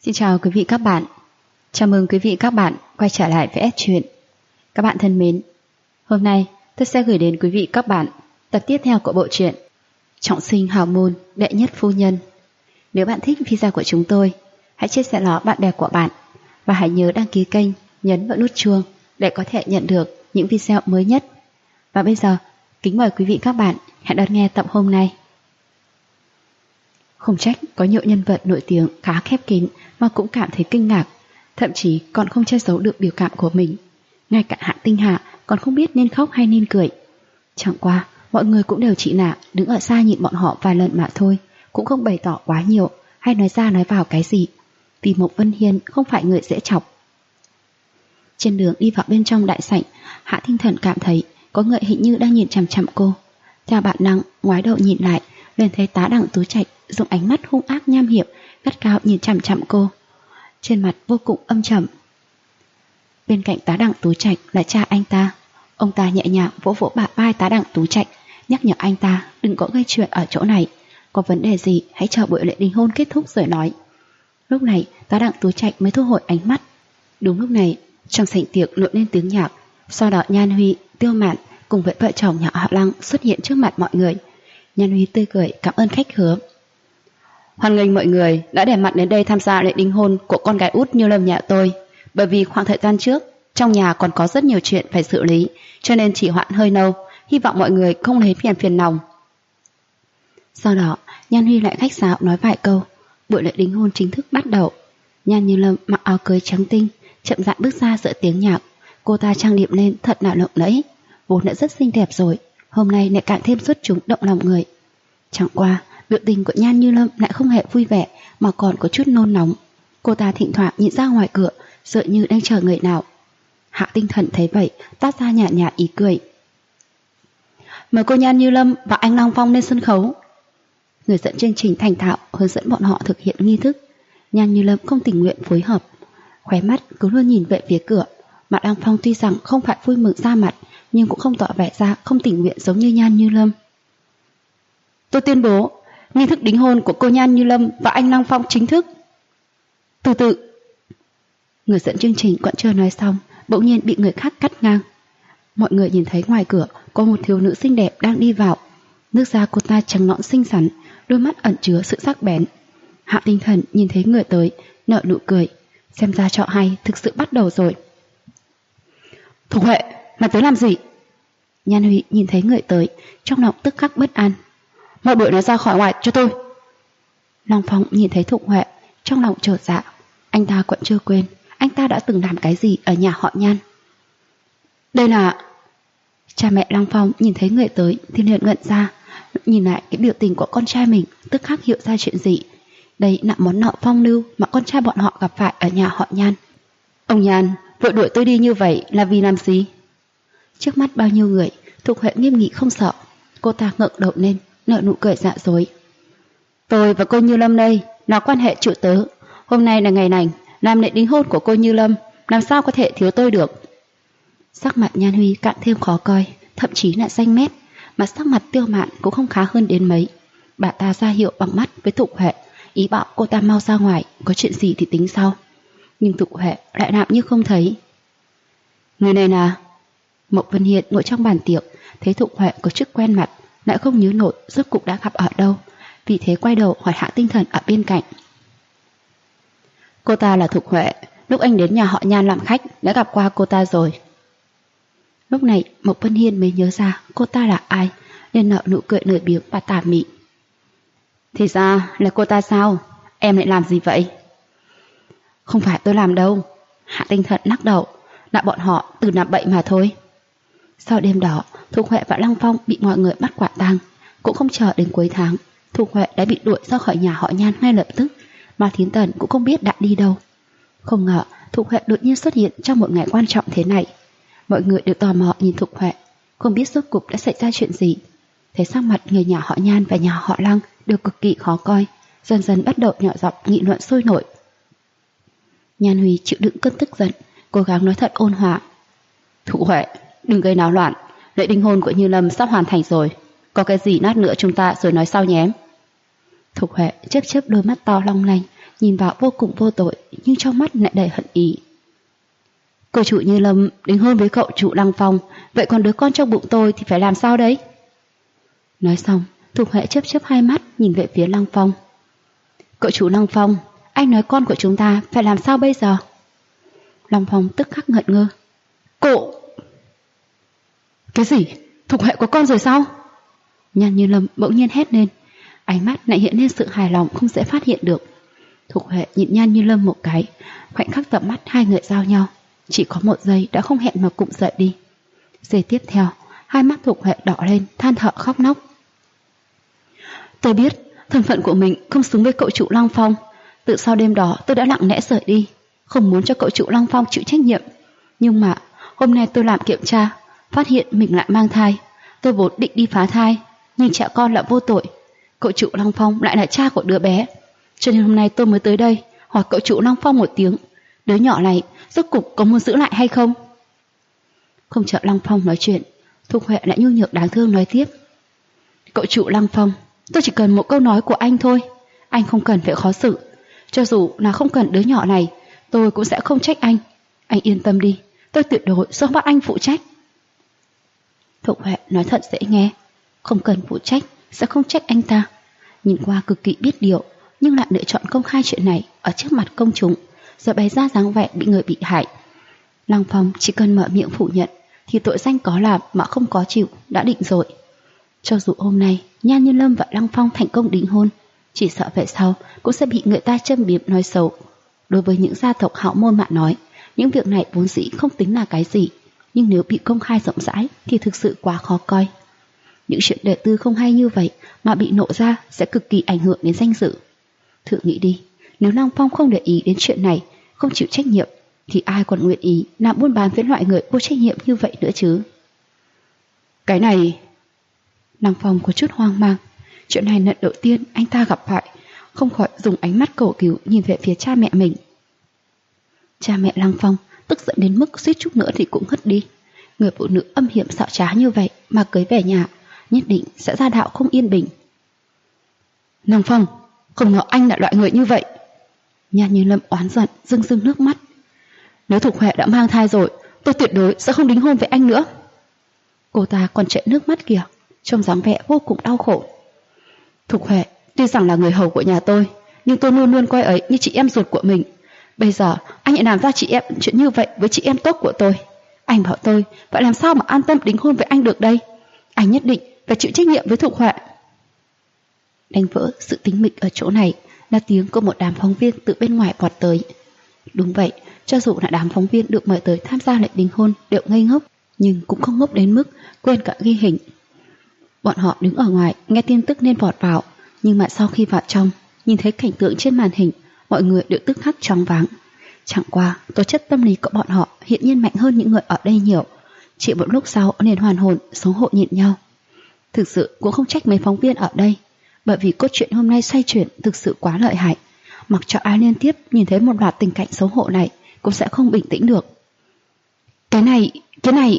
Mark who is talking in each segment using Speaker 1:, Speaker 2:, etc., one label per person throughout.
Speaker 1: Xin chào quý vị các bạn. Chào mừng quý vị các bạn quay trở lại với S Truyện. Các bạn thân mến, hôm nay tôi sẽ gửi đến quý vị các bạn tập tiếp theo của bộ truyện Trọng sinh hào môn đệ nhất phu nhân. Nếu bạn thích video của chúng tôi, hãy chia sẻ nó bạn bè của bạn và hãy nhớ đăng ký kênh, nhấn vào nút chuông để có thể nhận được những video mới nhất. Và bây giờ, kính mời quý vị các bạn hãy đón nghe tập hôm nay. Không trách có nhiều nhân vật nổi tiếng khá khép kín mà cũng cảm thấy kinh ngạc, thậm chí còn không che giấu được biểu cảm của mình. Ngay cả Hạ Tinh Hạ còn không biết nên khóc hay nên cười. Chẳng qua, mọi người cũng đều chỉ nạ đứng ở xa nhìn bọn họ vài lần mà thôi, cũng không bày tỏ quá nhiều hay nói ra nói vào cái gì, vì Mộc Vân Hiên không phải người dễ chọc. Trên đường đi vào bên trong đại sảnh, Hạ Tinh Thần cảm thấy có người hình như đang nhìn chằm chằm cô. Theo bản năng ngoái đầu nhìn lại, liền thấy tá Đặng Tú Trạch dùng ánh mắt hung ác nham hiểm gắt gao nhìn chằm chằm cô, trên mặt vô cùng âm trầm. Bên cạnh tá Đặng Tú Trạch là cha anh ta. Ông ta nhẹ nhàng vỗ vỗ bả vai tá Đặng Tú Trạch, nhắc nhở anh ta đừng có gây chuyện ở chỗ này, có vấn đề gì hãy chờ buổi lễ đính hôn kết thúc rồi nói. Lúc này tá Đặng Tú Trạch mới thu hồi ánh mắt. Đúng lúc này trong sảnh tiệc nổi lên tiếng nhạc, sau đó Nhan Huy, Tiêu Mạn cùng với vợ chồng nhà họ Lăng xuất hiện trước mặt mọi người. Nhan Huy tươi cười cảm ơn khách khứa. Hoan nghênh mọi người đã để mặt đến đây tham gia lễ đính hôn của con gái út Như Lâm nhà tôi. Bởi vì khoảng thời gian trước trong nhà còn có rất nhiều chuyện phải xử lý, cho nên chỉ hoãn hơi lâu, hy vọng mọi người không lấy phiền lòng. Sau đó Nhan Huy lại khách sáo nói vài câu. Buổi lễ đính hôn chính thức bắt đầu. Nhan Như Lâm mặc áo cưới trắng tinh, chậm rãi bước ra giữa tiếng nhạc. Cô ta trang điểm lên thật là lộng lẫy, vốn đã rất xinh đẹp rồi, hôm nay lại càng thêm xuất chúng động lòng người. Chẳng qua biểu tình của Nhan Như Lâm lại không hề vui vẻ mà còn có chút nôn nóng. Cô ta thỉnh thoảng nhìn ra ngoài cửa, dường như đang chờ người nào. Hạ Tinh Thần thấy vậy toát ra nhạt nhạt ý cười. Mời cô Nhan Như Lâm và anh Long Phong lên sân khấu. Người dẫn chương trình thành thạo hướng dẫn bọn họ thực hiện nghi thức. Nhan Như Lâm không tình nguyện phối hợp, khóe mắt cứ luôn nhìn về phía cửa. Mà Long Phong tuy rằng không phải vui mừng ra mặt, nhưng cũng không tỏ vẻ ra không tình nguyện giống như Nhan Như Lâm. Tôi tuyên bố nghi thức đính hôn của cô Nhan Như Lâm và anh Long Phong chính thức. Từ từ. Người dẫn chương trình còn chưa nói xong, bỗng nhiên bị người khác cắt ngang. Mọi người nhìn thấy ngoài cửa có một thiếu nữ xinh đẹp đang đi vào. Nước da cô ta trắng nõn xinh xắn, đôi mắt ẩn chứa sự sắc bén. Hạ Tinh Thần nhìn thấy người tới, nở nụ cười, xem ra trò hay thực sự bắt đầu rồi. Thục Huệ, mày tới làm gì? Nhan Huy nhìn thấy người tới, trong lòng tức khắc bất an. Mau đuổi nó ra khỏi ngoài cho tôi. Long Phong nhìn thấy Thục Huệ, trong lòng chột dạ. Anh ta còn chưa quên anh ta đã từng làm cái gì ở nhà họ Nhan. Đây là... Cha mẹ Long Phong nhìn thấy người tới thì liền ngẩn ra, nhìn lại cái biểu tình của con trai mình, tức khắc hiểu ra chuyện gì. Đây là món nợ phong lưu mà con trai bọn họ gặp phải ở nhà họ Nhan. Ông Nhan, vội đuổi tôi đi như vậy là vì làm gì? Trước mắt bao nhiêu người, Thục Huệ nghiêm nghị không sợ. Cô ta ngẩng đầu lên, nở nụ cười dạ dối. Tôi và cô Như Lâm đây là quan hệ chủ tớ. Hôm nay là ngày lành, làm lễ đính hôn của cô Như Lâm, làm sao có thể thiếu tôi được? Sắc mặt Nhan Huy càng thêm khó coi, thậm chí là xanh mét, mà sắc mặt Tiêu Mạn cũng không khá hơn đến mấy. Bà ta ra hiệu bằng mắt với Thục Huệ, ý bảo cô ta mau ra ngoài, có chuyện gì thì tính sau. Nhưng Thục Huệ lại làm như không thấy. Người này là... Mộc Vân Hiên ngồi trong bàn tiệc, thấy Thục Huệ có chút quen mặt, lại không nhớ nổi rốt cục đã gặp ở đâu, vì thế quay đầu hỏi Hạ Tinh Thần ở bên cạnh. Cô ta là Thục Huệ, lúc anh đến nhà họ Nhan làm khách đã gặp qua cô ta rồi. Lúc này Mộc Vân Hiên mới nhớ ra cô ta là ai, nên nở nụ cười nổi biếng và tà mị. Thì ra là cô ta sao? Em lại làm gì vậy? Không phải tôi làm đâu. Hạ Tinh Thần lắc đầu, là bọn họ từ làm bậy mà thôi. Sau đêm đó, Thục Huệ và Lăng Phong bị mọi người bắt quả tang. Cũng không chờ đến cuối tháng, Thục Huệ đã bị đuổi ra khỏi nhà họ Nhan ngay lập tức, mà Thiến Tần cũng không biết đã đi đâu. Không ngờ Thục Huệ đột nhiên xuất hiện trong một ngày quan trọng thế này. Mọi người đều tò mò nhìn Thục Huệ, không biết rốt cục đã xảy ra chuyện gì. Thấy sắc mặt người nhà họ Nhan và nhà họ Lăng đều cực kỳ khó coi, dần dần bắt đầu nhỏ giọng nghị luận sôi nổi. Nhan Huy chịu đựng cơn tức giận, cố gắng nói thật ôn hòa. Thục Huệ, đừng gây náo loạn, lễ đính hôn của Như Lâm sắp hoàn thành rồi, có cái gì nát nữa chúng ta rồi nói sau nhé. Thục Huệ chớp chớp đôi mắt to long lanh, nhìn vào vô cùng vô tội, nhưng trong mắt lại đầy hận ý. Cô chủ Như Lâm đính hôn với cậu chủ Lăng Phong, vậy còn đứa con trong bụng tôi thì phải làm sao đấy? Nói xong, Thục Huệ chớp chớp hai mắt nhìn về phía Lăng Phong. Cậu chủ Lăng Phong, anh nói con của chúng ta phải làm sao bây giờ? Lăng Phong tức khắc ngẩn ngơ. Cô... Cái gì? Thục Huệ có con rồi sao? Nhan Như Lâm bỗng nhiên hét lên, ánh mắt lại hiện lên sự hài lòng không dễ phát hiện được. Thục Huệ nhìn Nhan Như Lâm một cái, khoảnh khắc tầm mắt hai người giao nhau, chỉ có một giây đã không hẹn mà cụm dậy đi. Giây tiếp theo, hai mắt Thục Huệ đỏ lên, than thở khóc nóc. Tôi biết thân phận của mình không xứng với cậu chủ Lăng Phong. Từ sau đêm đó tôi đã lặng lẽ rời đi, không muốn cho cậu chủ Lăng Phong chịu trách nhiệm. Nhưng mà hôm nay tôi làm kiểm tra, phát hiện mình lại mang thai. Tôi vốn định đi phá thai, nhưng trẻ con là vô tội. Cậu chủ Lăng Phong lại là cha của đứa bé. Cho nên hôm nay tôi mới tới đây hỏi cậu chủ Lăng Phong một tiếng, đứa nhỏ này rốt cục có muốn giữ lại hay không? Không chờ Lăng Phong nói chuyện, Thục Huệ lại nhu nhược đáng thương nói tiếp. Cậu chủ Lăng Phong, tôi chỉ cần một câu nói của anh thôi. Anh không cần phải khó xử. Cho dù là không cần đứa nhỏ này, tôi cũng sẽ không trách anh. Anh yên tâm đi, tôi tuyệt đối sẽ bắt anh phụ trách. Thục Huệ nói thật dễ nghe, không cần phụ trách, sẽ không trách anh ta. Nhìn qua cực kỳ biết điều, nhưng lại lựa chọn công khai chuyện này ở trước mặt công chúng, rồi bày ra dáng vẻ bị người bị hại. Lăng Phong chỉ cần mở miệng phủ nhận thì tội danh có làm mà không có chịu đã định rồi. Cho dù hôm nay Nhan Như Lâm và Lăng Phong thành công đính hôn, chỉ sợ về sau cũng sẽ bị người ta châm biếm nói xấu. Đối với những gia tộc hảo môn mà nói, những việc này vốn dĩ không tính là cái gì, nhưng nếu bị công khai rộng rãi thì thực sự quá khó coi. Những chuyện đời tư không hay như vậy mà bị nộ ra sẽ cực kỳ ảnh hưởng đến danh dự. Thử nghĩ đi, nếu Lăng Phong không để ý đến chuyện này, không chịu trách nhiệm, thì ai còn nguyện ý làm buôn bán với loại người vô trách nhiệm như vậy nữa chứ? Cái này... Lăng Phong có chút hoang mang. Chuyện này lần đầu tiên anh ta gặp phải, không khỏi dùng ánh mắt cầu cứu nhìn về phía cha mẹ mình. Cha mẹ Lăng Phong tức giận đến mức suýt chút nữa thì cũng ngất đi. Người phụ nữ âm hiểm xảo trá như vậy mà cưới về nhà, nhất định sẽ ra đạo không yên bình. Lăng Phong, không ngờ anh là loại người như vậy. Nhan Như Lâm oán giận, rưng rưng nước mắt. Nếu Thục Huệ đã mang thai rồi, tôi tuyệt đối sẽ không đính hôn với anh nữa. Cô ta còn chảy nước mắt kìa, trông dáng vẻ vô cùng đau khổ. Thục Huệ tuy rằng là người hầu của nhà tôi, nhưng tôi luôn luôn coi ấy như chị em ruột của mình. Bây giờ anh lại làm ra chị em chuyện như vậy với chị em tốt của tôi. Anh bảo tôi phải làm sao mà an tâm đính hôn với anh được đây? Anh nhất định phải chịu trách nhiệm với Thục Huệ. Đánh vỡ sự tĩnh mịch ở chỗ này là tiếng của một đám phóng viên từ bên ngoài vọt tới. Đúng vậy, cho dù là đám phóng viên được mời tới tham gia lễ đính hôn đều ngây ngốc, nhưng cũng không ngốc đến mức quên cả ghi hình. Bọn họ đứng ở ngoài nghe tin tức nên vọt vào, nhưng mà sau khi vào trong, nhìn thấy cảnh tượng trên màn hình, mọi người đều tức khắc choáng váng. Chẳng qua tố chất tâm lý của bọn họ hiện nhiên mạnh hơn những người ở đây nhiều. Chỉ một lúc sau nên hoàn hồn xấu hổ nhìn nhau. Thực sự cũng không trách mấy phóng viên ở đây, bởi vì cốt truyện hôm nay xoay chuyển thực sự quá lợi hại. Mặc cho ai liên tiếp nhìn thấy một loạt tình cảnh xấu hổ này cũng sẽ không bình tĩnh được. Cái này...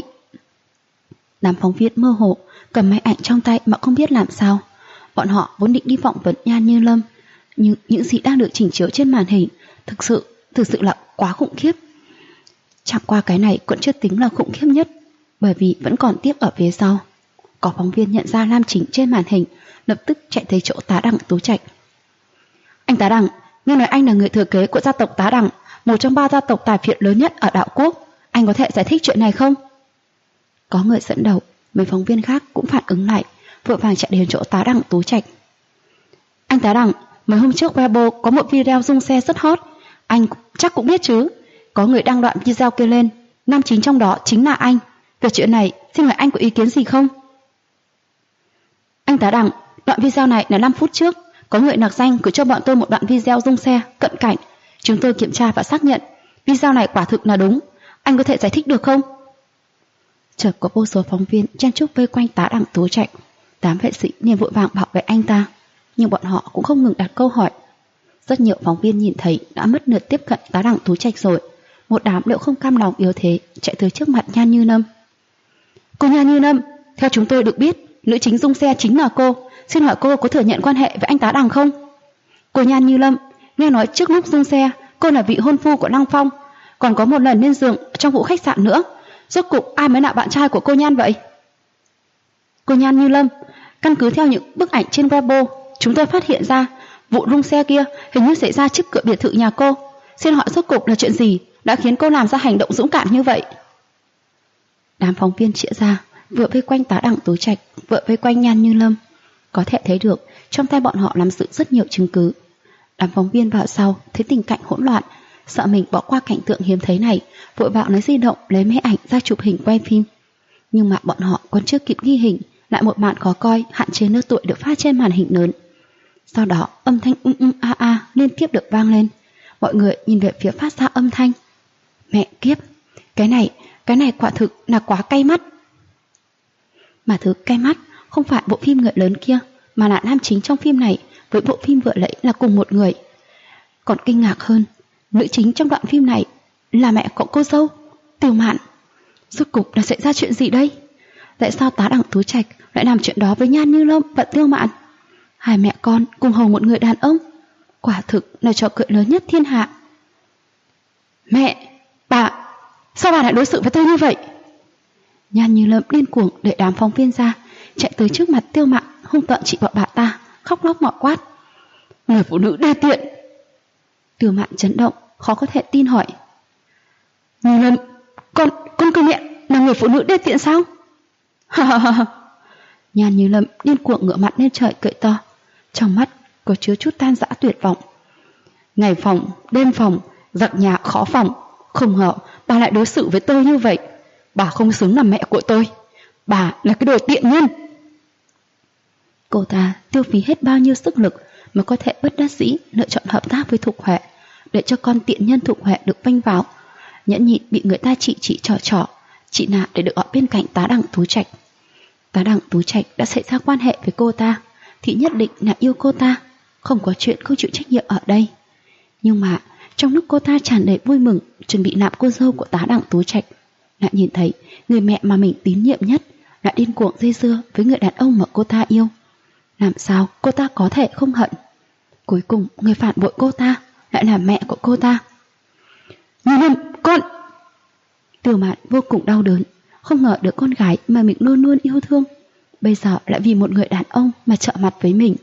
Speaker 1: Đám phóng viên mơ hồ cầm máy ảnh trong tay mà không biết làm sao. Bọn họ vốn định đi phỏng vấn Nhan Như Lâm, nhưng những gì đang được chỉnh chiếu trên màn hình thực sự là quá khủng khiếp. Chẳng qua cái này cũng chưa tính là khủng khiếp nhất, bởi vì vẫn còn tiếp ở phía sau. Có phóng viên nhận ra Lam Chính trên màn hình, lập tức chạy tới chỗ Tá Đằng Tú Trạch. Anh Tá Đằng, nghe nói anh là người thừa kế của gia tộc Tá Đằng, một trong 3 gia tộc tài phiệt lớn nhất ở Đạo Quốc. Anh có thể giải thích chuyện này không? Có người dẫn đầu, mấy phóng viên khác cũng phản ứng lại, vội vàng chạy đến chỗ Tá Đằng Tú Trạch. Anh Tá Đằng, mấy hôm trước Weibo có một video rung xe rất hot, anh chắc cũng biết chứ. Có người đăng đoạn video kia lên, nam chính trong đó chính là anh. Về chuyện này, xin hỏi anh có ý kiến gì không? Anh Tá Đằng, đoạn video này là 5 phút trước, có người nặc danh gửi cho bọn tôi một đoạn video rung xe cận cảnh. Chúng tôi kiểm tra và xác nhận, video này quả thực là đúng. Anh có thể giải thích được không? Chợt có vô số phóng viên chen chúc vây quanh Tá Đằng Tú Trạch. Đám vệ sĩ liền vội vàng bảo vệ anh ta, nhưng bọn họ cũng không ngừng đặt câu hỏi. Rất nhiều phóng viên nhìn thấy đã mất lượt tiếp cận Tá Đằng Tú Trạch rồi. Một đám liệu không cam lòng yếu thế chạy tới trước mặt Nhan Như Lâm. Cô Nhan Như Lâm, theo chúng tôi được biết, nữ chính rung xe chính là cô. Xin hỏi cô có thừa nhận quan hệ với anh Tá Đằng không? Cô Nhan Như Lâm, nghe nói trước lúc dưng xe, cô là vị hôn phu của Lăng Phong, còn có một lần lên giường trong vụ khách sạn nữa. Rốt cục ai mới là bạn trai của cô Nhan vậy? Cô Nhan Như Lâm, căn cứ theo những bức ảnh trên Weibo, chúng tôi phát hiện ra vụ rung xe kia hình như xảy ra trước cửa biệt thự nhà cô. Xin hỏi rốt cục là chuyện gì đã khiến cô làm ra hành động dũng cảm như vậy? Đám phóng viên chĩa ra, vừa vây quanh tá Đặng Tú Trạch, vừa vây quanh Nhan Như Lâm. Có thể thấy được trong tay bọn họ nắm giữ rất nhiều chứng cứ. Đám phóng viên vào sau thấy tình cảnh hỗn loạn, sợ mình bỏ qua cảnh tượng hiếm thấy này, vội vàng lấy di động lấy máy ảnh ra chụp hình quay phim. Nhưng mà bọn họ còn chưa kịp ghi hình, lại một màn khó coi hạn chế lứa tuổi được phát trên màn hình lớn. Sau đó âm thanh a a liên tiếp được vang lên. Mọi người nhìn về phía phát ra âm thanh. Mẹ kiếp, cái này quả thực là quá cay mắt. Mà thứ cay mắt không phải bộ phim người lớn kia, mà là nam chính trong phim này với bộ phim vừa lấy là cùng một người. Còn kinh ngạc hơn, nữ chính trong đoạn phim này là mẹ của cô dâu, Tiêu Mạn. Rốt cục là xảy ra chuyện gì đây? Tại sao tá Đặng Tú Trạch lại làm chuyện đó với Nhan Như Lâm và Tiêu Mạn? Hai mẹ con cùng hầu một người đàn ông, quả thực là trò cười lớn nhất thiên hạ. Mẹ, bà, sao bà lại đối xử với tôi như vậy? Nhan Như Lâm điên cuồng đẩy đám phóng viên ra, chạy tới trước mặt Tiêu Mạn, hung tợn chỉ vào bà ta, khóc lóc mọ quát. Người phụ nữ đê tiện! Tiêu Mạn chấn động, khó có thể tin hỏi. Như Lâm, con cơ mẹ là người phụ nữ đê tiện sao? Nhan Như Lâm điên cuồng ngửa mặt lên trời cười to, trong mắt có chứa chút tan rã tuyệt vọng. Ngày phòng, đêm phòng, giặc nhà khó phòng, không ngờ bà lại đối xử với tôi như vậy. Bà không xứng làm mẹ của tôi, bà là cái đồ tiện nhân. Cô ta tiêu phí hết bao nhiêu sức lực mới có thể bất đắc dĩ lựa chọn hợp tác với Thục Huệ, để cho con tiện nhân Thục Huệ được vênh vào, nhẫn nhịn bị người ta chỉ trỏ, chị nạ để được ở bên cạnh tá Đặng Tú Trạch. Tá Đặng Tú Trạch đã xảy ra quan hệ với cô ta thì nhất định là yêu cô ta, không có chuyện không chịu trách nhiệm ở đây. Nhưng mà trong lúc cô ta tràn đầy vui mừng chuẩn bị làm cô dâu của tá Đặng Tú Trạch, lại nhìn thấy người mẹ mà mình tín nhiệm nhất lại điên cuồng dây dưa với người đàn ông mà cô ta yêu. Làm sao cô ta có thể không hận? Cuối cùng người phản bội cô ta lại là mẹ của cô ta. Như Lâm, con! Tiêu Mạn vô cùng đau đớn, không ngờ được con gái mà mình luôn luôn yêu thương bây giờ lại vì một người đàn ông mà trợ mặt với mình.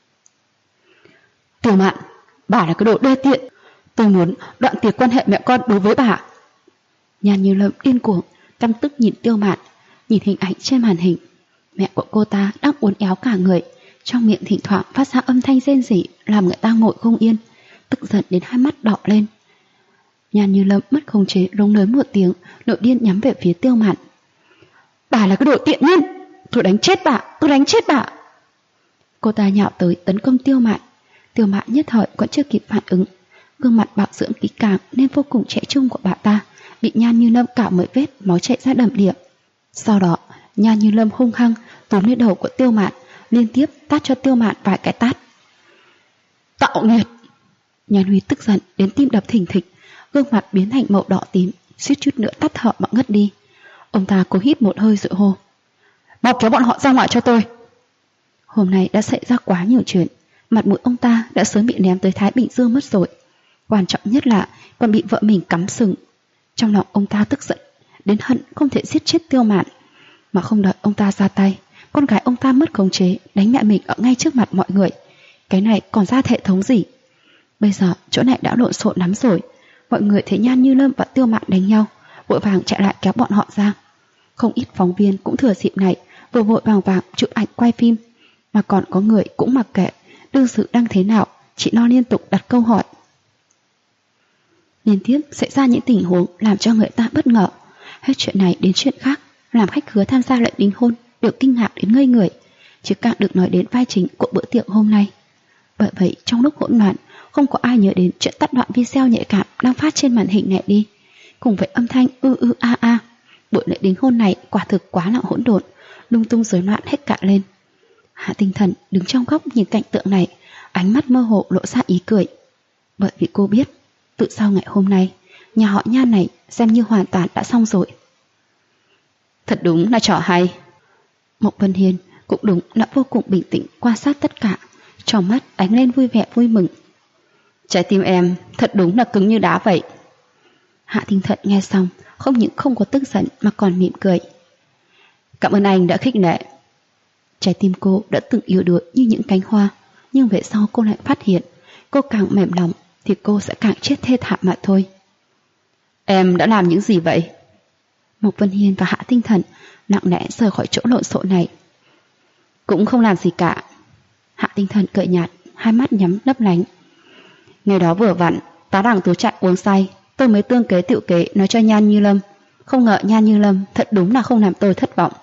Speaker 1: Tiêu Mạn, bà là cái đồ đê tiện, tôi muốn đoạn tuyệt quan hệ mẹ con đối với bà. Nhan Như Lâm điên cuồng, căm tức nhìn Tiêu Mạn, nhìn hình ảnh trên màn hình. Mẹ của cô ta đang uốn éo cả người, trong miệng thỉnh thoảng phát ra âm thanh rên rỉ làm người ta ngồi không yên, tức giận đến hai mắt đỏ lên. Nhan Như Lâm mất khống chế rống lớn một tiếng, nội điên nhắm về phía Tiêu Mạn. Bà là cái đồ tiện nhân, tôi đánh chết bà, tôi đánh chết bà. Cô ta nhào tới tấn công Tiêu Mạn. Tiêu Mạn nhất thời còn chưa kịp phản ứng, gương mặt bảo dưỡng kỹ càng nên vô cùng trẻ trung của bà ta bị Nhan Như Lâm cạo mấy vết, máu chảy ra đầm đìa. Sau đó Nhan Như Lâm hung hăng túm lên đầu của Tiêu Mạn, liên tiếp tát cho Tiêu Mạn vài cái tát. Tạo nghiệt! Nhan Huy tức giận đến tim đập thình thịch, gương mặt biến thành màu đỏ tím, suýt chút nữa tắt thở mà ngất đi. Ông ta cố hít một hơi rồi hô. Mau kéo bọn họ ra ngoài cho tôi. Hôm nay đã xảy ra quá nhiều chuyện, mặt mũi ông ta đã sớm bị ném tới Thái Bình Dương mất rồi. Quan trọng nhất là còn bị vợ mình cắm sừng. Trong lòng ông ta tức giận đến hận không thể giết chết Tiêu Mạn. Mà không đợi ông ta ra tay, con gái ông ta mất khống chế đánh mẹ mình ở ngay trước mặt mọi người. Cái này còn ra hệ thống gì? Bây giờ chỗ này đã lộn xộn lắm rồi. Mọi người thấy Nhan Như Lâm và Tiêu Mạn đánh nhau, vội vàng chạy lại kéo bọn họ ra. Không ít phóng viên cũng thừa dịp này vừa vội vàng chụp ảnh quay phim, mà còn có người cũng mặc kệ đương sự đang thế nào, chỉ lo liên tục đặt câu hỏi. Liên tiếp xảy ra những tình huống làm cho người ta bất ngờ, hết chuyện này đến chuyện khác, làm khách khứa tham gia lệnh đính hôn được kinh ngạc đến ngây người, chứ càng được nói đến vai chính của bữa tiệc hôm nay. Bởi vậy trong lúc hỗn loạn, không có ai nhớ đến chuyện tắt đoạn video nhạy cảm đang phát trên màn hình này đi. Cùng với âm thanh a, buổi lễ đính hôn này quả thực quá là hỗn độn, lung tung rối loạn hết cả lên. Hạ Tinh Thần đứng trong góc nhìn cảnh tượng này, ánh mắt mơ hồ lộ ra ý cười. Bởi vì cô biết, từ sau ngày hôm nay, nhà họ Nhan này xem như hoàn toàn đã xong rồi. Thật đúng là trò hay. Mộc Vân Hiên cũng đúng là vô cùng bình tĩnh quan sát tất cả, trong mắt ánh lên vui vẻ vui mừng. Trái tim em thật đúng là cứng như đá vậy. Hạ Tinh Thần nghe xong, không những không có tức giận mà còn mỉm cười. Cảm ơn anh đã khích lệ. Trái tim cô đã từng yếu đuối như những cánh hoa, nhưng về sau cô lại phát hiện, cô càng mềm lòng thì cô sẽ càng chết thê thảm mà thôi. Em đã làm những gì vậy? Mộc Vân Hiên và Hạ Tinh Thần nặng nề rời khỏi chỗ lộn xộn này. Cũng không làm gì cả. Hạ Tinh Thần cười nhạt, hai mắt nhắm lấp lánh. Ngày đó vừa vặn, tá đẳng Tú Trạch uống say, tôi mới tương kế tựu kế nói cho Nhan Như Lâm. Không ngờ Nhan Như Lâm thật đúng là không làm tôi thất vọng.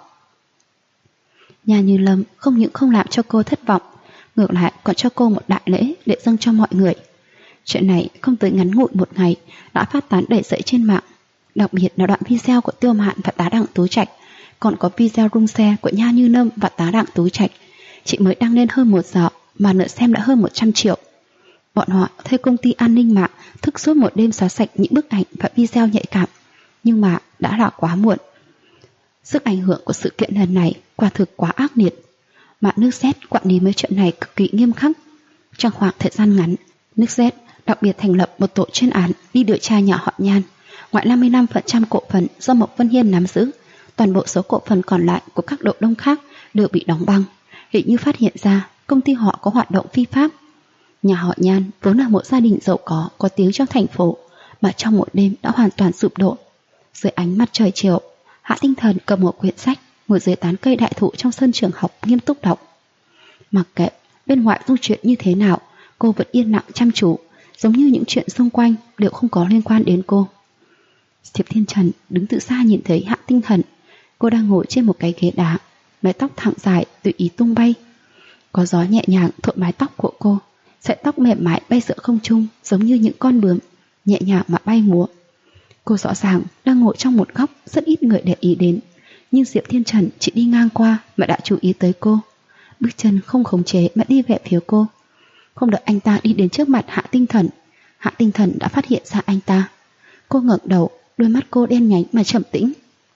Speaker 1: Nhan Như Lâm không những không làm cho cô thất vọng, ngược lại còn cho cô một đại lễ để dâng cho mọi người. Chuyện này không tới ngắn ngủi một ngày đã phát tán đầy dẫy trên mạng, đặc biệt là đoạn video của Tiêu Mạn và tá đẳng Tú Trạch, còn có video rung xe của Nhan Như Lâm và tá đẳng Tú Trạch. Chị mới đăng lên hơn 1 giờ mà lượt xem đã hơn 100 triệu. Bọn họ thuê công ty an ninh mạng thức suốt một đêm xóa sạch những bức ảnh và video nhạy cảm, nhưng mà đã là quá muộn. Sức ảnh hưởng của sự kiện lần này quả thực quá ác liệt. Mạng nước Z quản lý mấy chuyện này cực kỳ nghiêm khắc. Trong khoảng thời gian ngắn, nước Z đặc biệt thành lập một tổ chuyên án đi điều tra nhà họ Nhan. Ngoài 55% cổ phần do Mộc Vân Hiên nắm giữ, toàn bộ số cổ phần còn lại của các cổ đông khác đều bị đóng băng. Hình như phát hiện ra công ty họ có hoạt động phi pháp. Nhà họ Nhan vốn là một gia đình giàu có tiếng trong thành phố, mà trong một đêm đã hoàn toàn sụp đổ. Dưới ánh mặt trời chiều, Hạ Tinh Thần cầm một quyển sách, ngồi dưới tán cây đại thụ trong sân trường học nghiêm túc đọc. Mặc kệ bên ngoài dung chuyện như thế nào, cô vẫn yên lặng chăm chú, giống như những chuyện xung quanh đều không có liên quan đến cô. Diệp Thiên Trần đứng từ xa nhìn thấy Hạ Tinh Thần. Cô đang ngồi trên một cái ghế đá, mái tóc thẳng dài tùy ý tung bay. Có gió nhẹ nhàng thổi mái tóc của cô, sợi tóc mềm mại bay giữa không trung giống như những con bướm, nhẹ nhàng mà bay múa. Cô rõ ràng đang ngồi trong một góc rất ít người để ý đến, nhưng Diệp Thiên Trần chỉ đi ngang qua mà đã chú ý tới cô. Bước chân không khống chế mà đi về phía cô. Không đợi anh ta đi đến trước mặt Hạ Tinh Thần, Hạ Tinh Thần đã phát hiện ra anh ta. Cô ngẩng đầu, đôi mắt cô đen nhánh mà trầm tĩnh.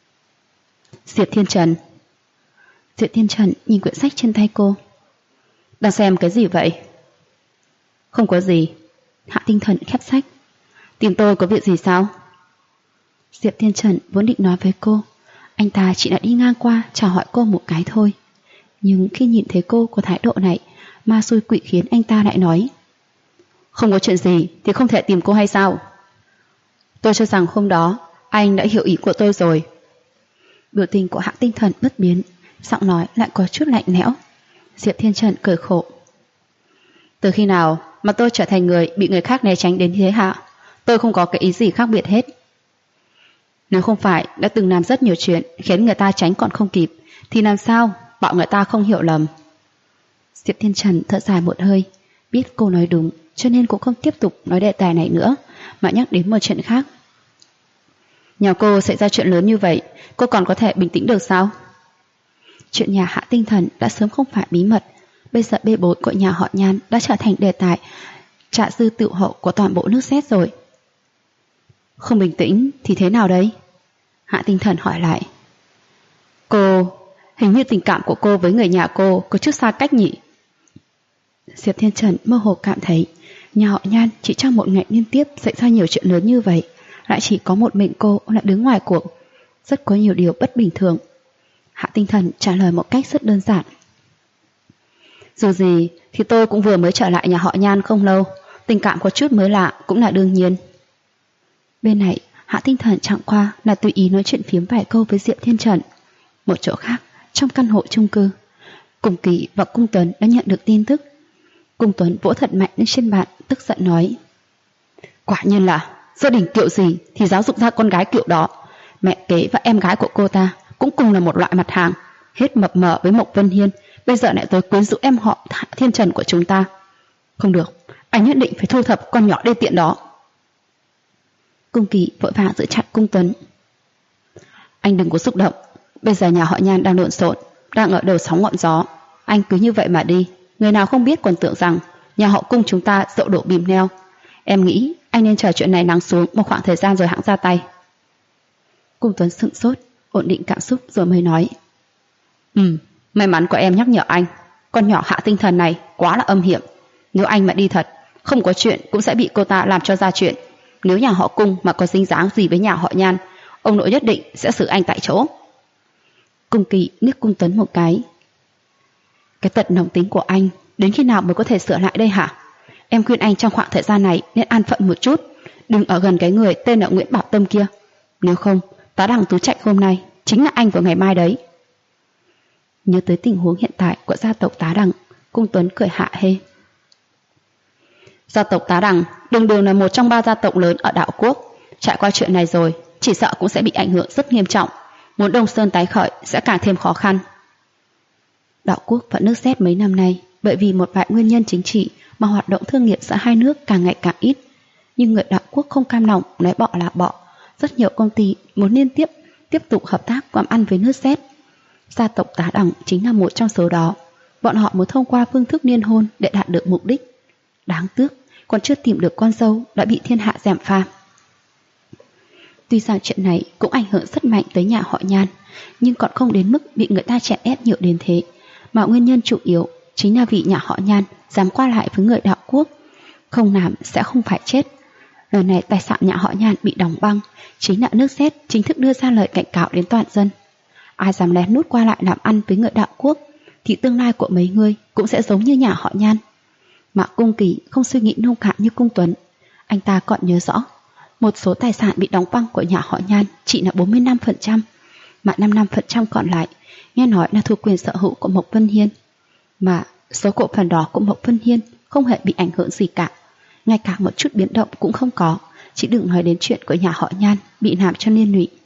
Speaker 1: Diệp Thiên Trần. Diệp Thiên Trần nhìn quyển sách trên tay cô. Đang xem cái gì vậy? Không có gì. Hạ Tinh Thần khép sách. Tìm tôi có việc gì sao? Diệp Thiên Trần vốn định nói với cô, anh ta chỉ đã đi ngang qua chào hỏi cô một cái thôi. Nhưng khi nhìn thấy cô có thái độ này, ma xui quỷ khiến anh ta lại nói, không có chuyện gì thì không thể tìm cô hay sao? Tôi cho rằng hôm đó anh đã hiểu ý của tôi rồi. Biểu tình của Hạ Tinh Thần bất biến, giọng nói lại có chút lạnh lẽo. Diệp Thiên Trần cười khổ. Từ khi nào mà tôi trở thành người bị người khác né tránh đến thế hả? Tôi không có cái ý gì khác biệt hết. Nếu không phải đã từng làm rất nhiều chuyện khiến người ta tránh còn không kịp, thì làm sao bảo người ta không hiểu lầm? Diệp Thiên Trần thở dài một hơi, biết cô nói đúng, cho nên cũng không tiếp tục nói đề tài này nữa, mà nhắc đến một chuyện khác. Nhà cô xảy ra chuyện lớn như vậy, cô còn có thể bình tĩnh được sao? Chuyện nhà Hạ Tinh Thần đã sớm không phải bí mật, bây giờ bê bối của nhà họ Nhan đã trở thành đề tài trạ dư tựu hậu của toàn bộ nước Z rồi. Không bình tĩnh thì thế nào đây? Hạ Tinh Thần hỏi lại. Cô, hình như tình cảm của cô với người nhà cô có chút xa cách nhỉ? Diệp Thiên Trần mơ hồ cảm thấy nhà họ Nhan chỉ trong một ngày liên tiếp xảy ra nhiều chuyện lớn như vậy, lại chỉ có một mình cô là đứng ngoài cuộc, rất có nhiều điều bất bình thường. Hạ Tinh Thần trả lời một cách rất đơn giản. Dù gì thì tôi cũng vừa mới trở lại nhà họ Nhan không lâu, tình cảm có chút mới lạ cũng là đương nhiên. Bên này Hạ Tinh Thần chẳng qua là tùy ý nói chuyện phiếm vài câu với Diệp Thiên Trần. Một chỗ khác, trong căn hộ chung cư, Cung Kỳ và Cung Tuấn đã nhận được tin tức. Cung Tuấn vỗ thật mạnh lên trên bàn, tức giận nói, quả nhiên là gia đình kiểu gì thì giáo dục ra con gái kiểu đó. Mẹ kế và em gái của cô ta cũng cùng là một loại mặt hàng, hết mập mờ với Mộc Vân Hiên, bây giờ lại tới quyến rũ em họ Thiên Trần của chúng ta. Không được, anh nhất định phải thu thập con nhỏ đê tiện đó. Cung Kỳ vội vàng giữ chặt Cung Tuấn. Anh đừng có xúc động, bây giờ nhà họ Nhan đang lộn xộn, đang ở đầu sóng ngọn gió. Anh cứ như vậy mà đi, người nào không biết còn tưởng rằng nhà họ Cung chúng ta dậu đổ bìm neo. Em nghĩ anh nên chờ chuyện này lắng xuống một khoảng thời gian rồi hãng ra tay. Cung Tuấn sững sốt, ổn định cảm xúc rồi mới nói, may mắn của em nhắc nhở anh, con nhỏ Hạ Tinh Thần này quá là âm hiểm. Nếu anh mà đi thật,
Speaker 2: không có chuyện cũng sẽ bị cô ta làm cho ra chuyện. Nếu nhà họ Cung mà có dính dáng gì với nhà họ Nhan, ông nội nhất định sẽ xử anh tại chỗ.
Speaker 1: Cung Kỳ liếc Cung Tuấn một cái. Cái tật nóng tính của anh đến khi nào mới có thể sửa lại đây hả? Em khuyên anh trong khoảng thời gian này nên an phận một chút, đừng ở gần cái người tên là Nguyễn Bảo Tâm kia. Nếu không, tá đằng Tú Trạch hôm nay chính là anh của ngày mai đấy. Nhớ tới tình huống hiện tại của gia tộc Tá Đằng, Cung Tuấn cười hạ hê.
Speaker 2: Gia tộc Tá Đằng đường đường là một trong 3 gia tộc lớn ở Đạo Quốc, trải qua chuyện này rồi, chỉ sợ cũng sẽ bị ảnh hưởng rất nghiêm trọng. Muốn Đông Sơn tái khởi sẽ càng thêm khó khăn.
Speaker 1: Đạo Quốc và nước Z mấy năm nay bởi vì một vài nguyên nhân chính trị mà hoạt động thương nghiệp giữa hai nước càng ngày càng ít. Nhưng người Đạo Quốc không cam lòng nói bỏ là bỏ. Rất nhiều công ty muốn liên tiếp tục hợp tác làm ăn với nước Z. Gia tộc Tá Đằng chính là một trong số đó. Bọn họ muốn thông qua phương thức liên hôn để đạt được mục đích. Đáng tiếc, còn chưa tìm được con dâu đã bị thiên hạ gièm pha. Tuy rằng chuyện này cũng ảnh hưởng rất mạnh tới nhà họ Nhan, nhưng còn không đến mức bị người ta chèn ép nhiều đến thế. Mà nguyên nhân chủ yếu chính là vì nhà họ Nhan dám qua lại với người Đạo Quốc. Không làm sẽ không phải chết. Lần này tài sản nhà họ Nhan bị đóng băng, chính là nước Z chính thức đưa ra lời cảnh cáo đến toàn dân. Ai dám lén lút qua lại làm ăn với người Đạo Quốc thì tương lai của mấy người cũng sẽ giống như nhà họ Nhan. Mà Cung Kỳ không suy nghĩ nông cạn như Cung Tuấn. Anh ta còn nhớ rõ một số tài sản bị đóng băng của nhà họ Nhan chỉ là 45%, mà 55% còn lại nghe nói là thuộc quyền sở hữu của Mộc Vân Hiên. Mà số cổ phần đó của Mộc Vân Hiên không hề bị ảnh hưởng gì cả, ngay cả một chút biến động cũng không có, chỉ đừng nói đến chuyện của nhà họ Nhan bị làm cho liên lụy.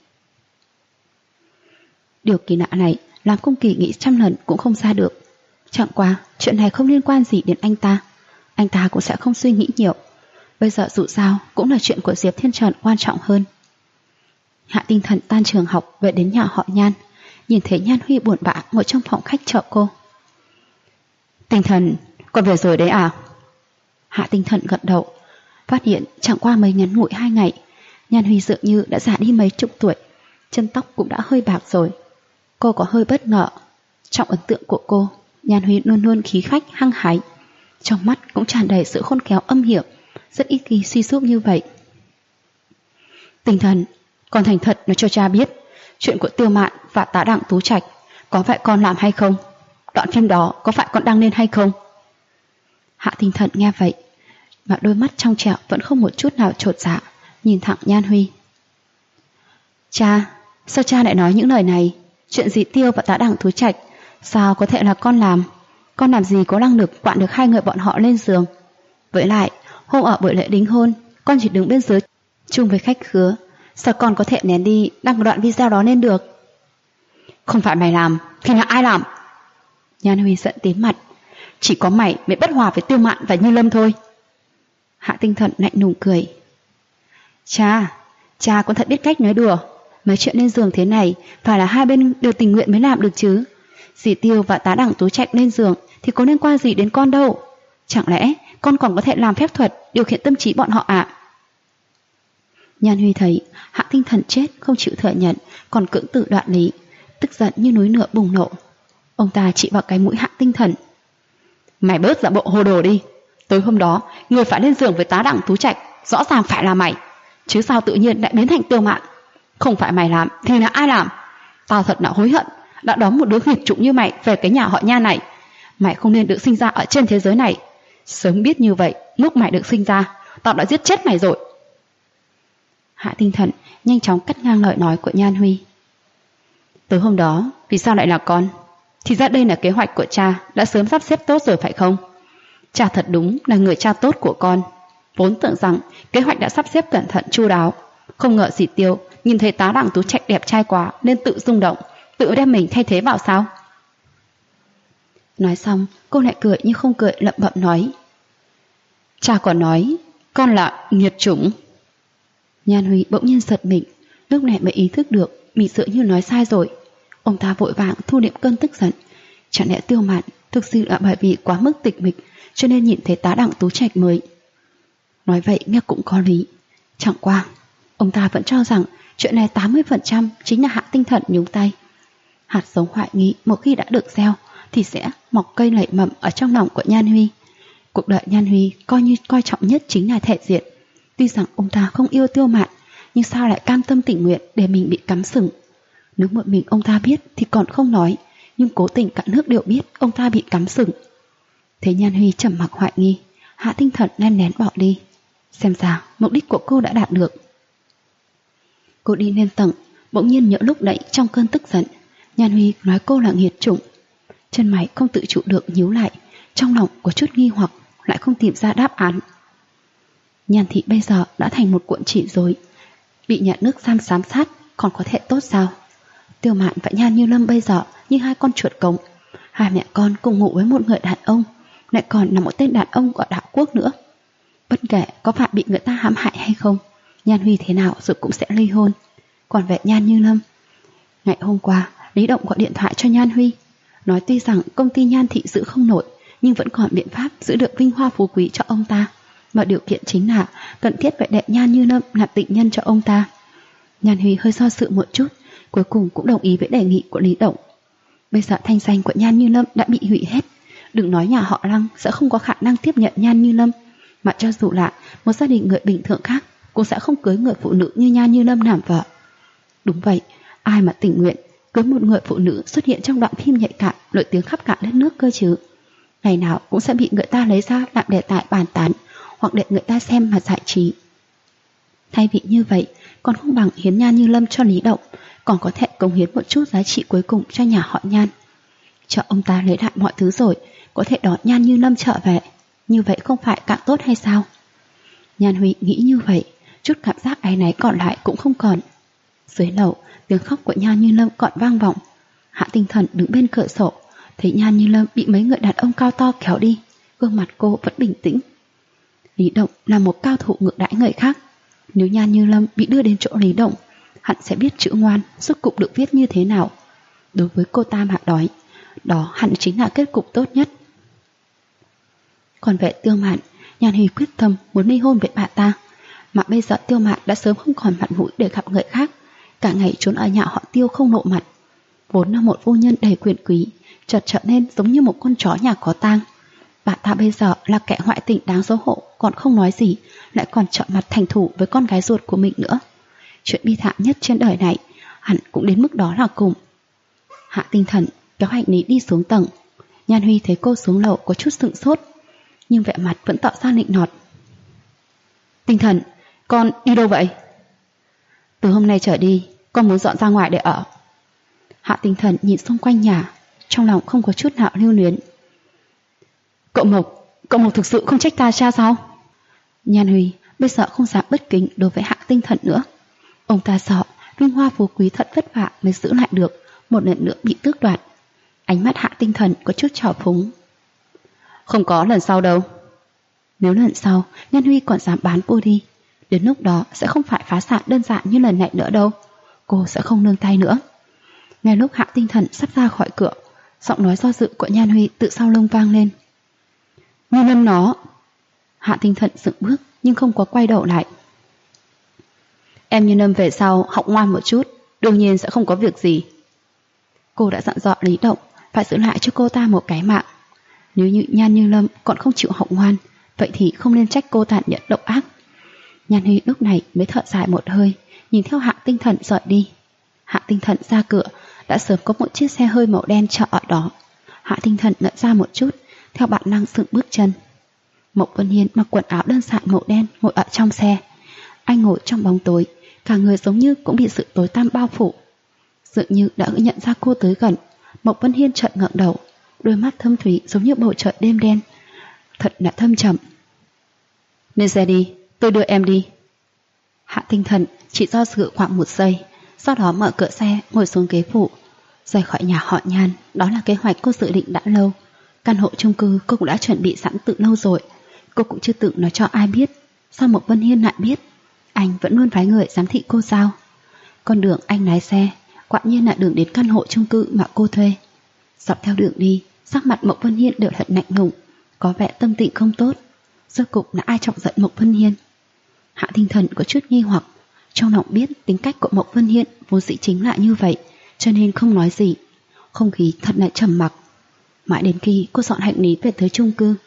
Speaker 1: Điều kỳ lạ này làm Cung Kỳ nghĩ trăm lần cũng không ra được. Chẳng qua chuyện này không liên quan gì đến anh ta cũng sẽ không suy nghĩ nhiều. Bây giờ dù sao cũng là chuyện của Diệp Thiên Trần quan trọng hơn. Hạ Tinh Thần tan trường học về đến nhà họ Nhan, nhìn thấy Nhan Huy buồn bã ngồi trong phòng khách chờ cô.
Speaker 2: Tinh Thần, con về rồi đấy à?
Speaker 1: Hạ Tinh Thần gật đầu, phát hiện chẳng qua mấy ngắn ngủi 2 ngày, Nhan Huy dường như đã già đi mấy chục tuổi, chân tóc cũng đã hơi bạc rồi. Cô có hơi bất ngờ. Trong ấn tượng của cô, Nhan Huy luôn luôn khí phách hăng hái, trong mắt cũng tràn đầy sự khôn khéo âm hiểm, rất ít khi suy sụp như vậy.
Speaker 2: Tinh Thần, con thành thật nói cho cha biết chuyện của Tiêu Mạn và Tá Đặng Tú Trạch có phải con làm hay không? Đoạn phim đó có phải con đăng lên hay không?
Speaker 1: Hạ Tinh Thần nghe vậy, mà đôi mắt trong trẻo vẫn không một chút nào chột dạ, nhìn thẳng Nhan Huy.
Speaker 2: Cha, sao cha lại nói những lời này? Chuyện gì Tiêu và Tá Đặng Tú Trạch sao có thể là con làm? Con làm gì có năng lực quặn được hai người bọn họ lên giường? Với lại, hôm ở buổi lễ đính hôn, con chỉ đứng bên dưới chung với khách khứa, sao con có thể nén đi đăng đoạn video đó lên được? Không phải mày làm, thì là ai làm?
Speaker 1: Nhan Huy giận tím mặt.
Speaker 2: Chỉ có mày mới bất hòa với Tiêu Mạn và Như Lâm thôi.
Speaker 1: Hạ Tinh Thần lạnh lùng cười.
Speaker 2: Cha cũng thật biết cách nói đùa. Mấy chuyện lên giường thế này phải là hai bên đều tình nguyện mới làm được chứ. Dì Tiêu và Tá Đặng Tú Trạch lên giường thì có liên quan gì đến con đâu. Chẳng lẽ con còn có thể làm phép thuật điều khiển tâm trí bọn họ ạ?
Speaker 1: Nhan Huy thấy Hạ Tinh Thần chết không chịu thừa nhận, còn cưỡng tự đoạn lý, tức giận như núi lửa bùng nổ. Ông ta chỉ vào cái mũi Hạ Tinh Thần.
Speaker 2: Mày bớt giả bộ hồ đồ đi. Tối hôm đó người phải lên giường với Tá Đặng Tú Trạch rõ ràng phải là mày, chứ sao tự nhiên lại biến thành Tiêu Mạn? Không phải mày làm thì là ai làm? Tao thật là hối hận đã đón một đứa nghiệt chủng như mày về cái nhà họ Nha này. Mày không nên được sinh ra ở trên thế giới này. Sớm biết như vậy, lúc mày được sinh ra, tao đã giết chết mày rồi.
Speaker 1: Hạ Tinh Thần nhanh chóng cắt ngang lời nói của Nhan Huy.
Speaker 2: Tối hôm đó, vì sao lại là con? Thì ra đây là kế hoạch của cha đã sớm sắp xếp tốt rồi phải không? Cha thật đúng là người cha tốt của con. Vốn tưởng rằng kế hoạch đã sắp xếp cẩn thận chu đáo. Không ngờ dì Tiêu nhìn thấy Tá Đặng Tú Trạch đẹp trai quá nên tự rung động, tự đem mình thay thế vào sao?
Speaker 1: Nói xong, cô lại cười như không cười, lẩm bẩm nói.
Speaker 2: Cha còn nói, con là nghiệt chủng.
Speaker 1: Nhan Huy bỗng nhiên giật mình, lúc này mới ý thức được mình dựa như nói sai rồi. Ông ta vội vàng thu liệm cơn tức giận. Chẳng lẽ Tiêu Mạn thực sự là bởi vì quá mức tịch mịch cho nên nhìn thấy Tá Đặng Tú Trạch mới. Nói vậy nghe cũng có lý. Chẳng qua, ông ta vẫn cho rằng chuyện này 80% chính là Hạ Tinh Thần nhúng tay. Hạt giống hoài nghi một khi đã được gieo thì sẽ mọc cây nảy mầm ở trong lòng của Nhan Huy. Cuộc đời Nhan Huy coi như coi trọng nhất chính là thể diện. Tuy rằng ông ta không yêu Tiêu Mạn, nhưng sao lại cam tâm tình nguyện để mình bị cắm sừng. Nếu một mình ông ta biết thì còn không nói, nhưng cố tình cả nước đều biết ông ta bị cắm sừng. Thấy Nhan Huy trầm mặc hoài nghi, Hạ Tinh Thần len lén bỏ đi. Xem ra mục đích của cô đã đạt được. Cô đi lên tầng, bỗng nhiên nhớ lúc nãy trong cơn tức giận, Nhan Huy nói cô là nghiệt chủng. Chân mày không tự chủ được nhíu lại, trong lòng có chút nghi hoặc, lại không tìm ra đáp án. Nhan thị bây giờ đã thành một cuộn chỉ rồi, bị nhà nước giam giám sát còn có thể tốt sao? Tiêu Mạn và Nhan Như Lâm bây giờ như hai con chuột cống, hai mẹ con cùng ngủ với một người đàn ông, lại còn là một tên đàn ông ở Đạo Quốc nữa. Bất kể có phải bị người ta hãm hại hay không, Nhan Huy thế nào rồi cũng sẽ ly hôn. Còn về Nhan Như Lâm, ngày hôm qua Lý Động gọi điện thoại cho Nhan Huy, nói tuy rằng công ty Nhan thị giữ không nổi, nhưng vẫn còn biện pháp giữ được vinh hoa phú quý cho ông ta, mà điều kiện chính là cần thiết phải đệ Nhan Như Lâm làm tịnh nhân cho ông ta. Nhan Huy hơi do dự một chút, cuối cùng cũng đồng ý với đề nghị của Lý Động. Bây giờ thanh danh của Nhan Như Lâm đã bị hủy hết, đừng nói nhà họ Lăng sẽ không có khả năng tiếp nhận Nhan Như Lâm, mà cho dù là một gia đình người bình thường khác cũng sẽ không cưới người phụ nữ như Nhan Như Lâm làm vợ. Đúng vậy, ai mà tình nguyện cưới một người phụ nữ xuất hiện trong đoạn phim nhạy cảm nổi tiếng khắp cả đất nước cơ chứ? Ngày nào cũng sẽ bị người ta lấy ra làm đề tài bàn tán, hoặc để người ta xem mà giải trí. Thay vì như vậy, còn không bằng hiến Nhan Như Lâm cho Lý Động, còn có thể cống hiến một chút giá trị cuối cùng cho nhà họ Nhan. Cho ông ta lấy lại mọi thứ rồi, có thể đón Nhan Như Lâm trở về, như vậy không phải càng tốt hay sao? Nhan Huy nghĩ như vậy, chút cảm giác áy náy còn lại cũng không còn. Dưới lầu, tiếng khóc của Nhan Như Lâm còn vang vọng. Hạ Tinh Thần đứng bên cửa sổ, thấy Nhan Như Lâm bị mấy người đàn ông cao to kéo đi, gương mặt cô vẫn bình tĩnh. Lý Động là một cao thủ ngược đãi người khác, nếu Nhan Như Lâm bị đưa đến chỗ Lý Động, hắn sẽ biết chữ ngoan rốt cục được viết như thế nào. Đối với cô ta mà đói, đó hẳn chính là kết cục tốt nhất. Còn về Tiêu Mạn, Nhan Huy quyết tâm muốn ly hôn với bà ta, mà bây giờ Tiêu Mạn đã sớm không còn mặt mũi để gặp người khác, cả ngày trốn ở nhà họ Tiêu không lộ mặt. Vốn là một phu nhân đầy quyền quý, chợt trở nên giống như một con chó nhà có tang. Bà ta bây giờ là kẻ ngoại tình đáng xấu hổ, còn không nói gì, lại còn trợn mặt thành thủ với con gái ruột của mình nữa. Chuyện bi thảm nhất trên đời này hẳn cũng đến mức đó là cùng. Hạ Tinh Thần kéo hành lý đi xuống tầng. Nhan Huy thấy cô xuống lầu có chút sửng sốt, nhưng vẻ mặt vẫn tỏ ra nịnh nọt. Tinh Thần, con đi đâu vậy? Từ hôm nay trở đi, con muốn dọn ra ngoài để ở. Hạ Tinh Thần nhìn xung quanh nhà, trong lòng không có chút nào lưu luyến. Cậu Mộc thực sự không trách ta cha sao? Nhan Huy bây giờ không dám bất kính đối với Hạ Tinh Thần nữa. Ông ta sợ vinh hoa phú quý thật vất vả mới giữ lại được, một lần nữa bị tước đoạt. Ánh mắt Hạ Tinh Thần có chút trào phúng. Không có lần sau đâu. Nếu lần sau Nhan Huy còn dám bán cô đi, đến lúc đó sẽ không phải phá sản đơn giản như lần này nữa đâu. Cô sẽ không nương tay nữa. Ngay lúc Hạ Tinh Thần sắp ra khỏi cửa, giọng nói do dự của Nhan Huy tự sau lưng vang lên. Như Lâm nó. Hạ Tinh Thần dừng bước nhưng không có quay đầu lại. Em Như Lâm về sau học ngoan một chút, đương nhiên sẽ không có việc gì. Cô đã dặn dò Lý Động phải giữ lại cho cô ta một cái mạng. Nếu như Nhan Như Lâm còn không chịu học ngoan, vậy thì không nên trách cô tàn nhẫn độc ác. Nhan Huy lúc này mới thở dài một hơi, nhìn theo Hạ Tinh Thần rời đi. Hạ Tinh Thần ra cửa, đã sớm có một chiếc xe hơi màu đen chờ ở đó. Hạ Tinh Thần ngẩn ra một chút, theo bản năng dừng bước chân. Mộc Vân Hiên mặc quần áo đơn giản màu đen ngồi ở trong xe. Anh ngồi trong bóng tối, cả người giống như cũng bị sự tối tăm bao phủ. Dường như đã nhận ra cô tới gần, Mộc Vân Hiên chợt ngẩng đầu, đôi mắt thâm thúy giống như bầu trời đêm đen, thật là thâm trầm. Lên xe đi, tôi đưa em đi. Hạ Tinh Thần chỉ do dự khoảng một giây, sau đó mở cửa xe ngồi xuống ghế phụ. Rời khỏi nhà họ Nhan, đó là kế hoạch cô dự định đã lâu. Căn hộ chung cư cô cũng đã chuẩn bị sẵn từ lâu rồi. Cô cũng chưa từng nói cho ai biết. Sao Mộc Vân Hiên lại biết? Anh vẫn luôn phái người giám thị cô sao? Con đường anh lái xe quả nhiên là đường đến căn hộ chung cư mà cô thuê. Dọc theo đường đi, sắc mặt Mộc Vân Hiên đều thật lạnh lùng, có vẻ tâm tình không tốt. Rốt cục là ai chọc giận Mộc Vân Hiên? Hạ Tinh Thần có chút nghi hoặc, trong lòng biết tính cách của Mộc Vân Hiên vốn dĩ chính là như vậy, cho nên không nói gì. Không khí thật là trầm mặc. Mãi đến khi cô dọn hành lý về tới chung cư,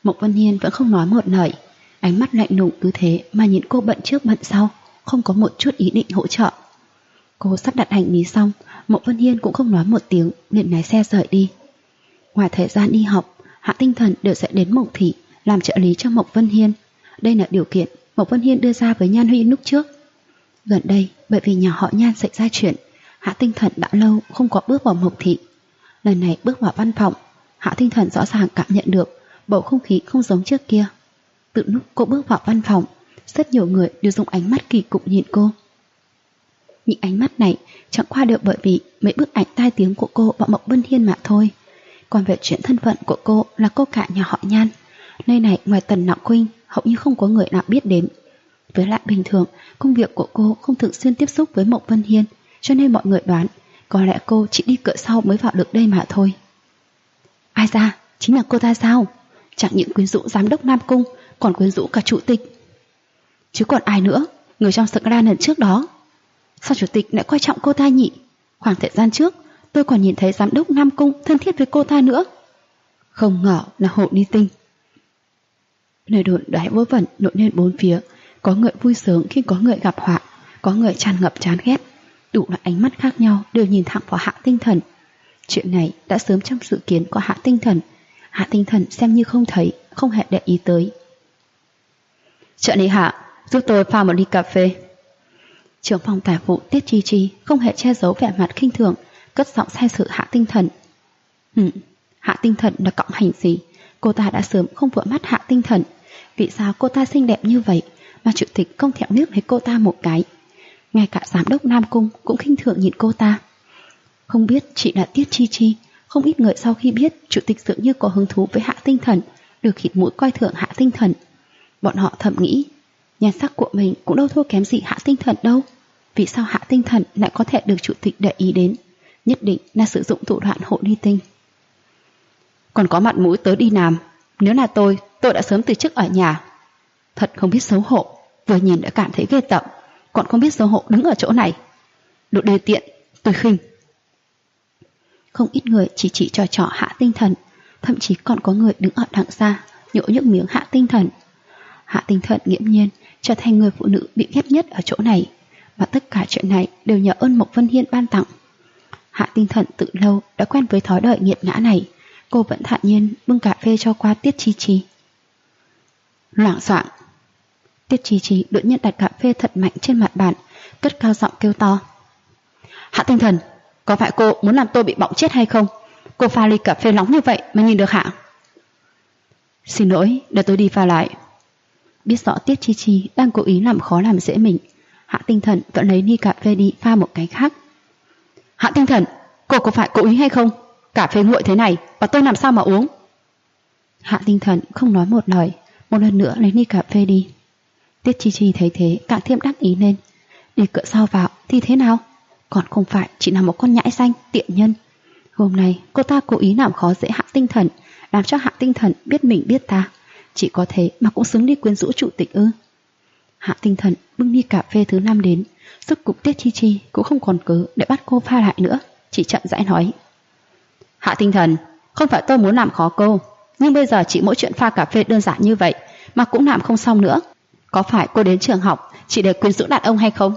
Speaker 1: Mộc Vân Hiên vẫn không nói một lời, ánh mắt lạnh lùng cứ thế mà nhìn cô bận trước bận sau, không có một chút ý định hỗ trợ. Cô sắp đặt hành lý xong, Mộc Vân Hiên cũng không nói một tiếng, liền lái xe rời đi. Ngoài thời gian đi học, Hạ Tinh Thần đều sẽ đến Mộc Thị làm trợ lý cho Mộc Vân Hiên. Đây là điều kiện Mộc Vân Hiên đưa ra với Nhan Huy lúc trước. Gần đây, bởi vì nhà họ Nhan xảy ra chuyện, Hạ Tinh Thần đã lâu không có bước vào Mộc Thị. Lần này bước vào văn phòng, Hạ Tinh Thần rõ ràng cảm nhận được bầu không khí không giống trước kia. Từ lúc cô bước vào văn phòng, rất nhiều người đều dùng ánh mắt kỳ cục nhìn cô. Những ánh mắt này chẳng qua đều bởi vì mấy bức ảnh tai tiếng của cô và Mộc Vân Hiên mà thôi. Còn về chuyện thân phận của cô là cô cả nhà họ Nhan, nơi này ngoài Tần Nặng Khuynh hầu như không có người nào biết đến. Với lại bình thường, công việc của cô không thường xuyên tiếp xúc với Mộc Vân Hiên, cho nên mọi người đoán có lẽ cô chỉ đi cửa sau mới vào được đây mà thôi. Ai ra, chính là cô ta sao? Chẳng những quyến rũ giám đốc Nam Cung, còn quyến rũ cả chủ tịch. Chứ còn ai nữa, người trong Scra lần trước đó. Sao chủ tịch lại coi trọng cô ta nhỉ? Khoảng thời gian trước, tôi còn nhìn thấy giám đốc Nam Cung thân thiết với cô ta nữa. Không ngờ là Hồ Ly Tinh. Lời đồn đoái vớ vẩn nổi lên bốn phía. Có người vui sướng khi có người gặp họa, có người tràn ngập chán ghét. Đủ loại ánh mắt khác nhau đều nhìn thẳng vào Hạ Tinh Thần. Chuyện này đã sớm trong dự kiến của Hạ Tinh Thần. Hạ Tinh Thần xem như không thấy, không hề để ý tới. Trợ lý Hạ, giúp tôi pha một ly cà phê. Trưởng phòng tài vụ Tiết Chi Chi không hề che giấu vẻ mặt khinh thường, cất giọng sai sự Hạ Tinh Thần. Hạ Tinh Thần là cộng hành gì? Cô ta đã sớm không vừa mắt Hạ Tinh Thần. Vì sao cô ta xinh đẹp như vậy mà chủ tịch không thèm liếc thấy cô ta một cái? Ngay cả giám đốc Nam Cung cũng khinh thường nhìn cô ta. Không biết chỉ là Tiết Chi Chi, không ít người sau khi biết chủ tịch dường như có hứng thú với Hạ Tinh Thần, được khịt mũi coi thường Hạ Tinh Thần. Bọn họ thầm nghĩ, nhan sắc của mình cũng đâu thua kém gì Hạ Tinh Thần đâu. Vì sao Hạ Tinh Thần lại có thể được chủ tịch để ý đến? Nhất định là sử dụng thủ đoạn Hồ Ly Tinh. Còn có mặt mũi tới đi làm. Nếu là tôi đã sớm từ chức ở nhà. Thật không biết xấu hổ, vừa nhìn đã cảm thấy ghê tởm, còn không biết xấu hổ đứng ở chỗ này. Đồ đê tiện, tôi khinh. Không ít người chỉ trò Hạ Tinh Thần, thậm chí còn có người đứng ở đằng xa nhổ những miếng Hạ Tinh Thần. Hạ Tinh Thần nghiễm nhiên trở thành người phụ nữ bị ghét nhất ở chỗ này, và tất cả chuyện này đều nhờ ơn Mộc Vân Hiên ban tặng. Hạ Tinh Thần từ lâu đã quen với thói đời nghiệt ngã này, cô vẫn thản nhiên bưng cà phê cho qua Tiết Chi Chi. Loảng xoảng, Tiết Chi Chi đột nhiên đặt cà phê thật mạnh trên mặt bàn, cất cao giọng kêu to. Hạ Tinh Thần, có phải cô muốn làm tôi bị bỏng chết hay không? Cô pha ly cà phê nóng như vậy mà nhìn được hả? Xin lỗi, để tôi đi pha lại. Biết rõ Tiết Chi Chi đang cố ý làm khó làm dễ mình, Hạ Tinh Thần vẫn lấy ly cà phê đi pha một cái khác. Hạ Tinh Thần, cô có phải cố ý hay không? Cà phê nguội thế này và tôi làm sao mà uống? Hạ Tinh Thần không nói một lời, một lần nữa lấy ly cà phê đi. Tiết Chi Chi thấy thế càng thêm đắc ý lên. Đi cửa sau vào thì thế nào? Còn không phải chỉ là một con nhãi xanh tiện nhân. Hôm nay cô ta cố ý làm khó dễ Hạ Tinh Thần, làm cho Hạ Tinh Thần biết mình biết ta. Chỉ có thế mà cũng xứng đi quyến rũ chủ tịch ư? Hạ Tinh Thần bưng ly cà phê thứ 5 đến, rốt cục Tiết Chi Chi cũng không còn cớ để bắt cô pha lại nữa, chỉ chậm rãi nói. Hạ Tinh Thần, không phải tôi muốn làm khó cô, nhưng bây giờ chỉ mỗi chuyện pha cà phê đơn giản như vậy mà cũng làm không xong nữa. Có phải cô đến trường học chỉ để quyến rũ đàn ông hay không?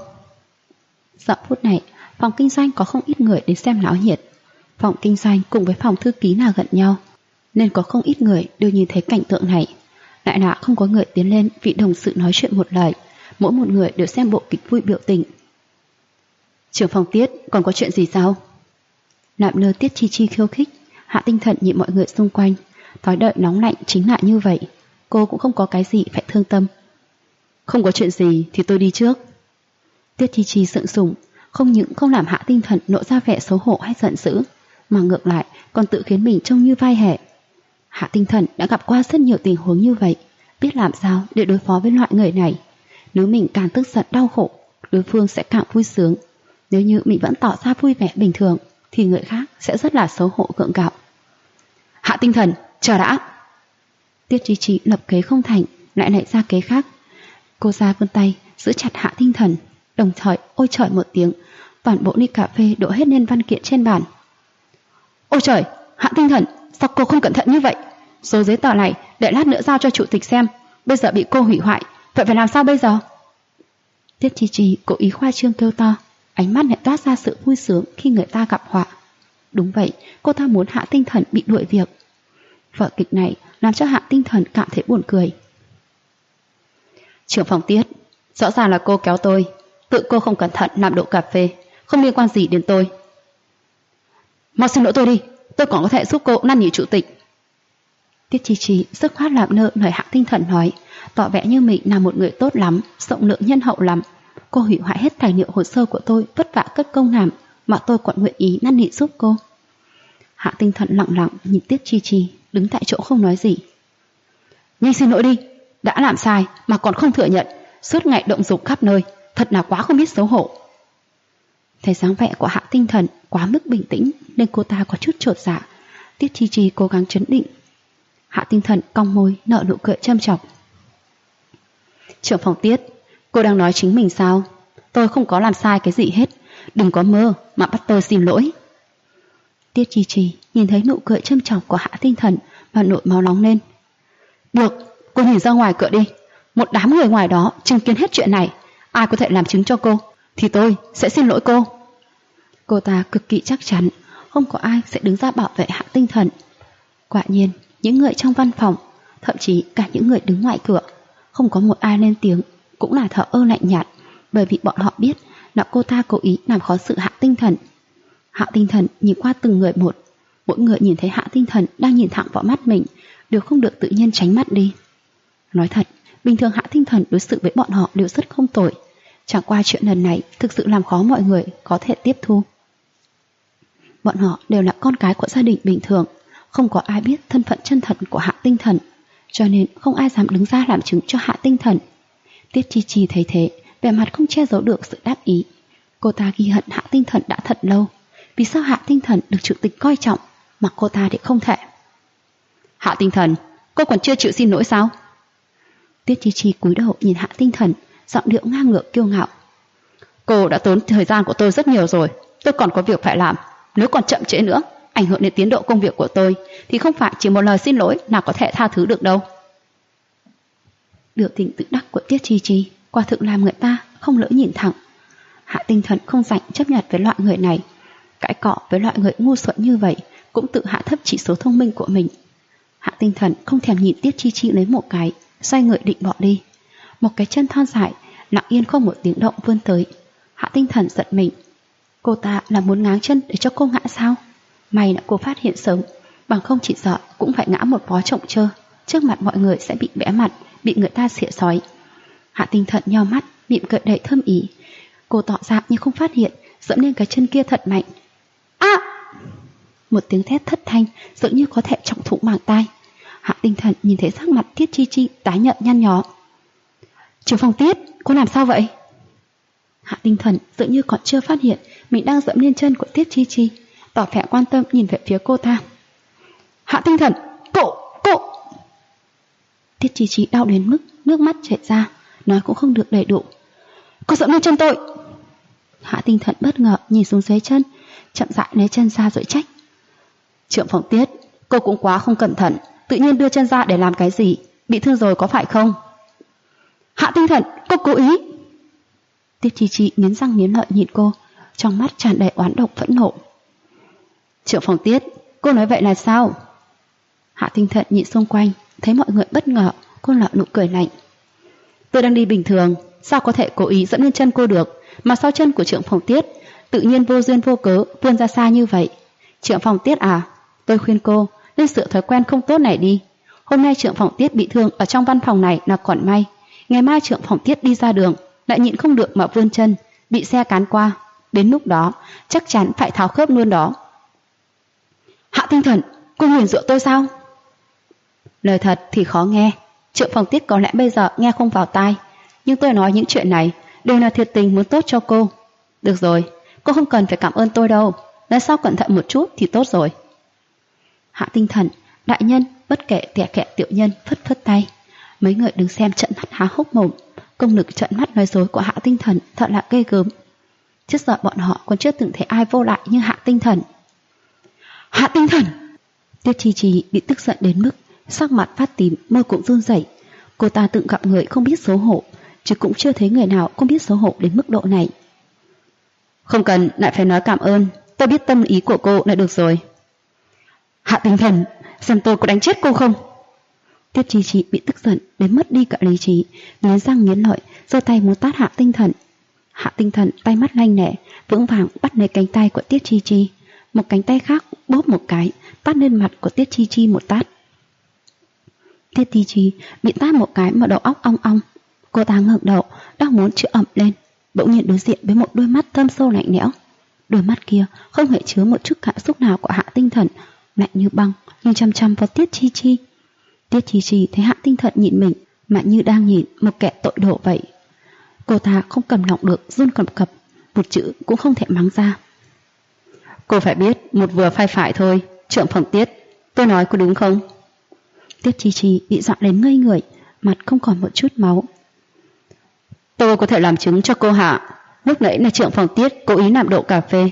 Speaker 1: Giờ phút này, phòng kinh doanh có không ít người đến xem náo nhiệt. Phòng kinh doanh cùng với phòng thư ký là gần nhau, nên có không ít người đều nhìn thấy cảnh tượng này. Lại là không có người tiến lên vì đồng sự nói chuyện một lời, mỗi một người đều xem bộ kịch vui biểu tình. Trưởng phòng Tiết, còn có chuyện gì sao? Làm lơ Tiết Chi Chi khiêu khích, Hạ Tinh Thần nhìn mọi người xung quanh. Thói đợi nóng lạnh chính là như vậy, cô cũng không có cái gì phải thương tâm. Không có chuyện gì thì tôi đi trước. Tiết Chi Chi sượng sùng, không những không làm Hạ Tinh Thần lộ ra vẻ xấu hổ hay giận dữ, mà ngược lại còn tự khiến mình trông như vai hề. Hạ Tinh Thần đã gặp qua rất nhiều tình huống như vậy, biết làm sao để đối phó với loại người này. Nếu mình càng tức giận đau khổ, đối phương sẽ càng vui sướng. Nếu như mình vẫn tỏ ra vui vẻ bình thường, thì người khác sẽ rất là xấu hổ gượng gạo. Hạ Tinh Thần, chờ đã. Tiết Chi Chi lập kế không thành, lại nảy ra kế khác. Cô ra vươn tay giữ chặt Hạ Tinh Thần, đồng thời ôi trời một tiếng, toàn bộ ly cà phê đổ hết lên văn kiện trên bàn. Ôi trời, Hạ Tinh Thần, sao cô không cẩn thận như vậy?
Speaker 2: Số giấy tờ này để lát nữa giao cho chủ tịch xem, bây giờ bị cô hủy hoại, vậy phải làm sao bây giờ?
Speaker 1: Tiết Chi Chi cố ý khoa trương kêu to, ánh mắt lại toát ra sự vui sướng khi người ta gặp họa. Đúng vậy, cô ta muốn Hạ Tinh Thần bị đuổi việc. Vở kịch này làm cho Hạ Tinh Thần cảm thấy buồn cười.
Speaker 2: Trưởng phòng Tiết, rõ ràng là cô kéo tôi, tự cô không cẩn thận làm đổ cà phê, không liên quan gì đến tôi. Mau xin lỗi tôi đi, tôi còn có thể giúp cô năn nỉ chủ tịch.
Speaker 1: Tiết Chi Chi dứt khoát làm nợ lời Hạ Tinh Thần nói, tỏ vẻ như mình là một người tốt lắm, rộng lượng nhân hậu lắm. Cô hủy hoại hết tài liệu hồ sơ của tôi, vất vả cất công làm, mà tôi còn nguyện ý năn nỉ giúp cô. Hạ Tinh Thần lặng lặng nhìn Tiết Chi Chi, đứng tại chỗ không nói gì.
Speaker 2: Nhanh xin lỗi đi, đã làm sai mà còn không thừa nhận, suốt ngày động dục khắp nơi, thật là quá không biết xấu hổ.
Speaker 1: Thấy dáng vẻ của Hạ Tinh Thần quá mức bình tĩnh nên cô ta có chút chột dạ. Tiết Chi Chi cố gắng trấn định. Hạ Tinh Thần cong môi nở nụ cười châm chọc.
Speaker 2: Trưởng phòng Tiết, cô đang nói chính mình sao? Tôi không có làm sai cái gì hết, đừng có mơ mà bắt tôi xin lỗi.
Speaker 1: Tiết Chi Chi nhìn thấy nụ cười châm chọc của Hạ Tinh Thần và nổi máu nóng lên.
Speaker 2: Được, cô nhìn ra ngoài cửa đi, một đám người ngoài đó chứng kiến hết chuyện này, ai có thể làm chứng cho cô thì tôi sẽ xin lỗi cô.
Speaker 1: Cô ta cực kỳ chắc chắn không có ai sẽ đứng ra bảo vệ Hạ Tinh Thần. Quả nhiên, những người trong văn phòng, thậm chí cả những người đứng ngoài cửa, không có một ai lên tiếng, cũng là thờ ơ lạnh nhạt, bởi vì bọn họ biết là cô ta cố ý làm khó xử Hạ Tinh Thần. Hạ Tinh Thần nhìn qua từng người một, mỗi người nhìn thấy Hạ Tinh Thần đang nhìn thẳng vào mắt mình, đều không được tự nhiên tránh mắt đi. Nói thật, bình thường Hạ Tinh Thần đối xử với bọn họ đều rất không tồi, chẳng qua chuyện lần này thực sự làm khó mọi người có thể tiếp thu. Bọn họ đều là con cái của gia đình bình thường, không có ai biết thân phận chân thật của Hạ Tinh Thần, cho nên không ai dám đứng ra làm chứng cho Hạ Tinh Thần. Tiết Chi Chi thấy thế, vẻ mặt không che giấu được sự đắc ý. Cô ta ghi hận Hạ Tinh Thần đã thật lâu. Vì sao Hạ Tinh Thần được chủ tịch coi trọng mà cô ta thì không thể?
Speaker 2: Hạ Tinh Thần, cô còn chưa chịu xin lỗi sao?
Speaker 1: Tiết Chi Chi cúi đầu nhìn Hạ Tinh Thần, giọng điệu ngang ngược kiêu ngạo.
Speaker 2: Cô đã tốn thời gian của tôi rất nhiều rồi, tôi còn có việc phải làm. Nếu còn chậm trễ nữa, ảnh hưởng đến tiến độ công việc của tôi, thì không phải chỉ một lời xin lỗi nào có thể tha thứ được đâu.
Speaker 1: Biểu tình tự đắc của Tiết Chi Chi quả thực làm người ta không lỡ nhìn thẳng. Hạ Tinh Thần không rảnh chấp nhận với loại người này, cãi cọ với loại người ngu xuẩn như vậy cũng tự hạ thấp chỉ số thông minh của mình. Hạ Tinh Thần không thèm nhìn Tiết Chi Chi lấy một cái, xoay người định bỏ đi. Một cái chân thon dài lặng yên không một tiếng động vươn tới. Hạ Tinh Thần giận mình. Cô ta là muốn ngáng chân để cho cô ngã sao? May là cô phát hiện sớm, bằng không chỉ sợ cũng phải ngã một vó trọng trơ, trước mặt mọi người sẽ bị bẽ mặt, bị người ta xỉa xói. Hạ Tinh Thần nheo mắt, mỉm cười đầy thâm ý. Cô tỏ ra như không phát hiện, dẫm lên cái chân kia thật mạnh. À! Một tiếng thét thất thanh, dường như có thể trọng thủng màng tai. Hạ Tinh Thần nhìn thấy sắc mặt Tiết Chi Chi tái nhợt nhăn nhó.
Speaker 2: Trưởng phòng Tiết, cô làm sao vậy?
Speaker 1: Hạ Tinh Thần dường như còn chưa phát hiện mình đang dẫm lên chân của Tiết Chi Chi, tỏ vẻ quan tâm nhìn về phía cô ta.
Speaker 2: Hạ Tinh Thần, cậu!
Speaker 1: Tiết Chi Chi đau đến mức nước mắt chảy ra, nói cũng không được đầy đủ.
Speaker 2: Cô dẫm lên chân tôi!
Speaker 1: Hạ Tinh Thần bất ngờ nhìn xuống dưới chân, chậm rãi lấy chân ra rồi trách.
Speaker 2: Trưởng phòng Tiết, cô cũng quá không cẩn thận, tự nhiên đưa chân ra để làm cái gì, bị thương rồi có phải không? Hạ Tinh Thần, cô cố ý!
Speaker 1: Tiết Chi Chi nghiến răng nghiến lợi nhìn cô, trong mắt tràn đầy oán độc phẫn nộ.
Speaker 2: Trưởng phòng Tiết, cô nói vậy là sao?
Speaker 1: Hạ Tinh Thần nhìn xung quanh, thấy mọi người bất ngờ, cô nở nụ cười lạnh.
Speaker 2: Tôi đang đi bình thường, sao có thể cố ý dẫm lên chân cô được, mà sau chân của trưởng phòng Tiết tự nhiên vô duyên vô cớ vươn ra xa như vậy. Trưởng phòng Tiết à, tôi khuyên cô nên sửa thói quen không tốt này đi. Hôm nay trưởng phòng Tiết bị thương ở trong văn phòng này là còn may, ngày mai trưởng phòng Tiết đi ra đường lại nhịn không được mà vươn chân, bị xe cán qua, đến lúc đó chắc chắn phải tháo khớp luôn đó. Hạ Tinh Thần, cô nguyền rủa tôi sao?
Speaker 1: Lời thật thì khó nghe, trưởng phòng Tiết có lẽ bây giờ nghe không vào tai, nhưng tôi nói những chuyện này đều là thiệt tình muốn tốt cho cô.
Speaker 2: Được rồi, cô không cần phải cảm ơn tôi đâu, lần sau cẩn thận một chút thì tốt rồi.
Speaker 1: Hạ Tinh Thần, đại nhân, bất kể kẻ kẻ tiểu nhân phất phất tay. Mấy người đứng xem trận mắt há hốc mồm, công lực trận mắt nói dối của Hạ Tinh Thần thật là ghê gớm. Trước giờ bọn họ còn chưa từng thấy ai vô lại như Hạ Tinh Thần.
Speaker 2: Hạ Tinh Thần!
Speaker 1: Tiết Chi Chi bị tức giận đến mức sắc mặt phát tím, môi cũng run rẩy. Cô ta từng gặp người không biết xấu hổ, chứ cũng chưa thấy người nào không biết xấu hổ đến mức độ này.
Speaker 2: Không cần lại phải nói cảm ơn, tôi biết tâm ý của cô là được rồi. Hạ Tinh Thần, xem tôi có đánh chết cô không?
Speaker 1: Tiết Chi Chi bị tức giận đến mất đi cả lý trí, nghiến răng nghiến lợi, giơ tay muốn tát Hạ Tinh Thần. Hạ Tinh Thần tay mắt lanh lẹ, vững vàng bắt lấy cánh tay của Tiết Chi Chi, một cánh tay khác bóp một cái, tát lên mặt của Tiết Chi Chi một tát. Tiết Chi Chi bị tát một cái mà đầu óc ong ong. Cô ta ngẩng đầu, đang muốn chữa ẩm lên, bỗng nhiên đối diện với một đôi mắt thâm sâu lạnh lẽo. Đôi mắt kia không hề chứa một chút cảm xúc nào của Hạ Tinh Thần, lạnh như băng, nhưng chăm chăm vào Tiết Chi Chi. Tiết Chi Chi thấy Hạ Tinh Thần nhìn mình mà như đang nhìn một kẻ tội đồ vậy. Cô ta không cầm lòng được, run cầm cập, một chữ cũng không thể mắng ra.
Speaker 2: Cô phải biết, một vừa phai phải thôi, trưởng phòng Tiết, tôi nói có đúng không?
Speaker 1: Tiết Chi Chi bị dọa đến ngây người, mặt không còn một chút máu.
Speaker 2: Tôi có thể làm chứng cho cô Hạ, lúc nãy là trưởng phòng Tiết cố ý nạp độ cà phê.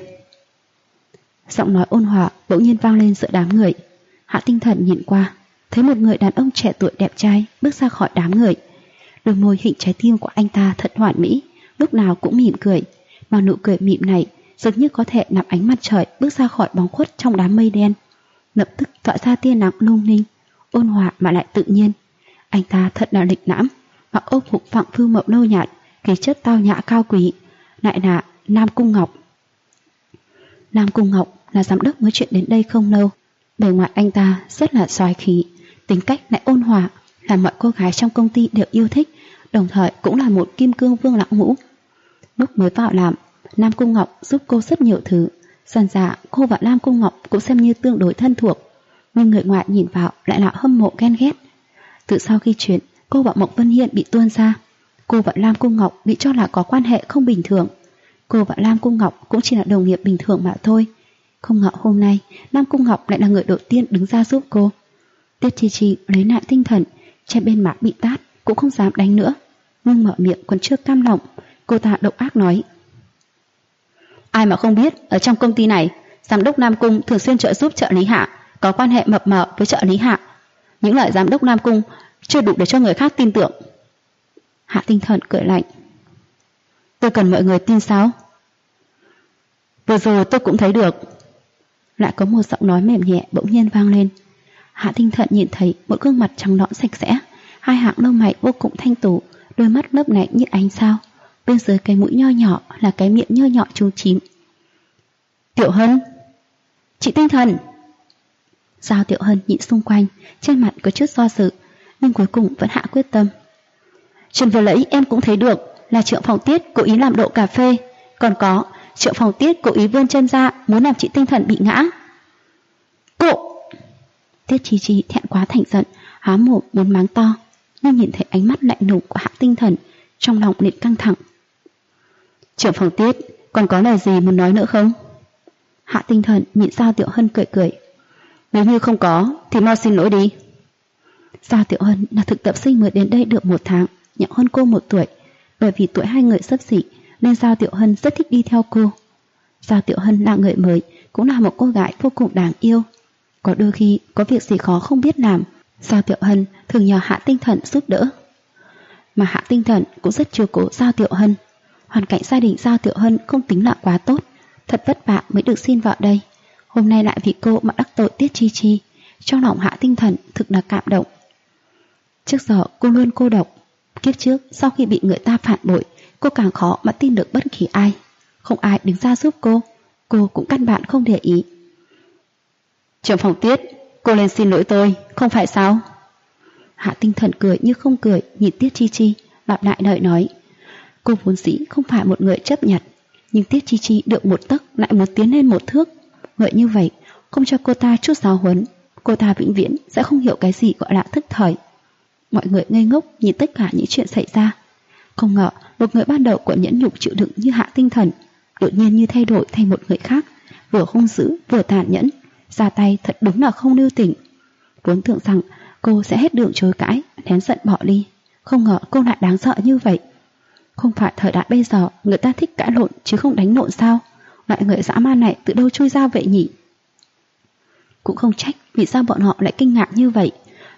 Speaker 1: Giọng nói ôn hòa bỗng nhiên vang lên giữa đám người. Hạ Tinh Thần nhìn qua, thấy một người đàn ông trẻ tuổi đẹp trai bước ra khỏi đám người. Đôi môi hình trái tim của anh ta thật hoàn mỹ, lúc nào cũng mỉm cười, mà nụ cười mỉm này dường như có thể nạp ánh mặt trời bước ra khỏi bóng khuất trong đám mây đen, lập tức tỏa ra tia nắng lung linh, ôn hòa mà lại tự nhiên. Anh ta thật là lịch lãm, mặc âu phục phẳng phiu màu nâu nhạt, khí chất tao nhã cao quý, lại là Nam Cung Ngọc. Nam Cung Ngọc là giám đốc mới chuyển đến đây không lâu. Bề ngoài anh ta rất là xoái khí, tính cách lại ôn hòa, làm mọi cô gái trong công ty đều yêu thích, đồng thời cũng là một kim cương vương lão ngũ. Lúc mới vào làm, Nam Cung Ngọc giúp cô rất nhiều thứ, dần dà cô và Nam Cung Ngọc cũng xem như tương đối thân thuộc, nhưng người ngoài nhìn vào lại là hâm mộ ghen ghét. Từ sau khi chuyển, cô và Mộc Vân Hiên bị tuôn ra, cô và Nam Cung Ngọc bị cho là có quan hệ không bình thường. Cô và Nam Cung Ngọc cũng chỉ là đồng nghiệp bình thường mà thôi. Không ngờ hôm nay Nam Cung Ngọc lại là người đầu tiên đứng ra giúp cô. Tiết Chi Chi lấy lại tinh thần, trên bên má bị tát cũng không dám đánh nữa, nhưng mở miệng còn chưa cam lòng. Cô ta độc ác nói:
Speaker 2: Ai mà không biết, ở trong công ty này, giám đốc Nam Cung thường xuyên trợ giúp trợ lý Hạ, có quan hệ mập mờ với trợ lý Hạ. Những lời giám đốc Nam Cung chưa đủ để cho người khác tin tưởng.
Speaker 1: Hạ Tinh Thần cười lạnh:
Speaker 2: Tôi cần mọi người tin sao? Vừa rồi tôi cũng thấy được.
Speaker 1: Lại có một giọng nói mềm nhẹ bỗng nhiên vang lên. Hạ Tinh Thần nhìn thấy một gương mặt trắng nõn sạch sẽ, hai hàng lông mày vô cùng thanh tú, đôi mắt lấp lánh như ánh sao, bên dưới cái mũi nho nhỏ là cái miệng nho nhỏ chú chím.
Speaker 2: Tiểu Hân, chị Tinh Thần.
Speaker 1: Giao Tiểu Hân nhìn xung quanh, trên mặt có chút do dự, nhưng cuối cùng vẫn hạ quyết tâm.
Speaker 2: Chuyện vừa nãy em cũng thấy được, là trưởng phòng Tiết cố ý làm độ cà phê, còn có trưởng phòng Tiết cố ý vươn chân ra muốn làm chị Tinh Thần bị ngã.
Speaker 1: Cô! Tiết Chi Chi thẹn quá thành giận, há mồm muốn mắng to, nhưng nhìn thấy ánh mắt lạnh lùng của Hạ Tinh Thần, trong lòng liền căng thẳng.
Speaker 2: Trưởng phòng Tiết, còn có lời gì muốn nói nữa không?
Speaker 1: Hạ Tinh Thần nhìn Giao Tiểu Hân cười cười.
Speaker 2: Nếu như không có thì mau xin lỗi đi.
Speaker 1: Giao Tiểu Hân là thực tập sinh mới đến đây được 1 tháng, nhỏ hơn cô 1 tuổi. Bởi vì tuổi hai người xấp xỉ nên Giao Tiểu Hân rất thích đi theo cô. Giao Tiểu Hân là người mới, cũng là một cô gái vô cùng đáng yêu. Có đôi khi có việc gì khó không biết làm, Giao Tiểu Hân thường nhờ Hạ Tinh Thần giúp đỡ. Mà Hạ Tinh Thần cũng rất chiều cố Giao Tiểu Hân. Hoàn cảnh gia đình Giao Tiểu Hân không tính là quá tốt, thật vất vả mới được xin vào đây. Hôm nay lại vì cô mà đắc tội Tiết Chi Chi, trong lòng Hạ Tinh Thần thực là cảm động. Trước giờ cô luôn cô độc, kiếp trước sau khi bị người ta phản bội, cô càng khó mà tin được bất kỳ ai. Không ai đứng ra giúp cô cũng căn bản không để ý.
Speaker 2: Trưởng phòng Tiết, cô lên xin lỗi tôi, không phải sao?
Speaker 1: Hạ Tinh Thần cười như không cười nhìn Tiết Chi Chi, lặp lại lời nói. Cô vốn dĩ không phải một người chấp nhặt, nhưng Tiết Chi Chi được 1 tấc lại muốn tiến lên 1 thước. Người như vậy, không cho cô ta chút giáo huấn, cô ta vĩnh viễn sẽ không hiểu cái gì gọi là thức thời. Mọi người ngây ngốc nhìn tất cả những chuyện xảy ra. Không ngờ một người ban đầu của nhẫn nhục chịu đựng như Hạ Tinh Thần đột nhiên như thay đổi thành một người khác, vừa hung dữ vừa tàn nhẫn, ra tay thật đúng là không lưu tình. Vốn tưởng rằng cô sẽ hết đường chối cãi, nén giận bỏ đi, không ngờ cô lại đáng sợ như vậy. Không phải thời đại bây giờ người ta thích cãi lộn chứ không đánh lộn sao? Loại người dã man này từ đâu chui ra vậy nhỉ? Cũng không trách vì sao bọn họ lại kinh ngạc như vậy.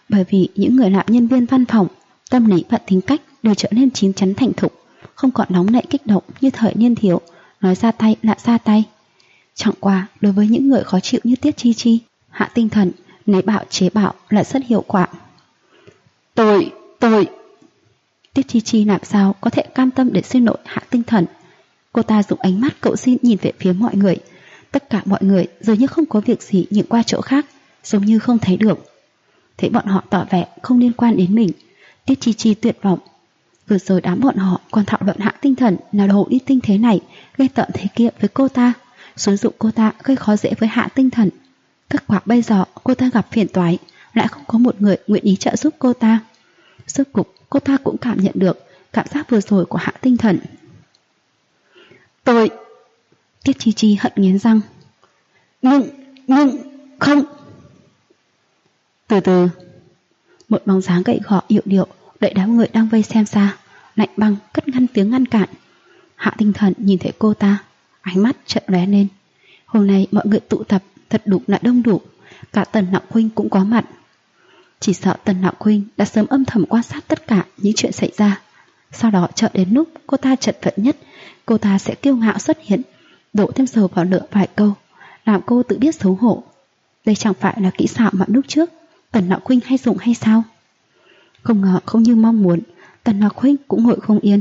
Speaker 1: Bởi vì những người làm nhân viên văn phòng, tâm lý và tính cách đều trở nên chín chắn thành thục, không còn nóng nảy kích động như thời niên thiếu, nói ra tay là ra tay. Chẳng qua đối với những người khó chịu như Tiết Chi Chi, Hạ Tinh Thần nấy bạo chế bạo là rất hiệu quả. Tôi Tiết Chi Chi làm sao có thể cam tâm để xin lỗi Hạ Tinh Thần. Cô ta dùng ánh mắt cầu xin nhìn về phía mọi người. Tất cả mọi người dường như không có việc gì nhìn qua chỗ khác, giống như không thấy được. Thấy bọn họ tỏ vẻ không liên quan đến mình, Tiết Chi Chi tuyệt vọng. Vừa rồi đám bọn họ còn thảo luận Hạ Tinh Thần là đồ đi tinh thế này, gây tợn thế kia với cô ta, xúi dụng cô ta gây khó dễ với Hạ Tinh Thần. Kết quả bây giờ cô ta gặp phiền toái, lại không có một người nguyện ý trợ giúp cô ta. Rốt cục cô ta cũng cảm nhận được cảm giác vừa rồi của Hạ Tinh Thần. Tiết Chi Chi hận nghiến răng. Nhưng không. Từ từ, một bóng dáng gầy gò yệu điệu đợi đám người đang vây xem xa, lạnh băng cất ngăn tiếng ngăn cản. Hạ Tinh Thần nhìn thấy cô ta, ánh mắt chợt lóe lên. Hôm nay mọi người tụ tập thật đúng là đông đủ, cả Tần Nạo Khuynh cũng có mặt. Chỉ sợ Tần Nạo Khuynh đã sớm âm thầm quan sát tất cả những chuyện xảy ra. Sau đó chờ đến lúc cô ta chật vật nhất, cô ta sẽ kiêu ngạo xuất hiện, đổ thêm dầu vào lửa vài câu, làm cô tự biết xấu hổ. Đây chẳng phải là kỹ xảo mà lúc trước Tần Nạo Khuynh hay dùng hay sao? Không ngờ không như mong muốn, Tần Nạo Khuynh cũng ngồi không yên.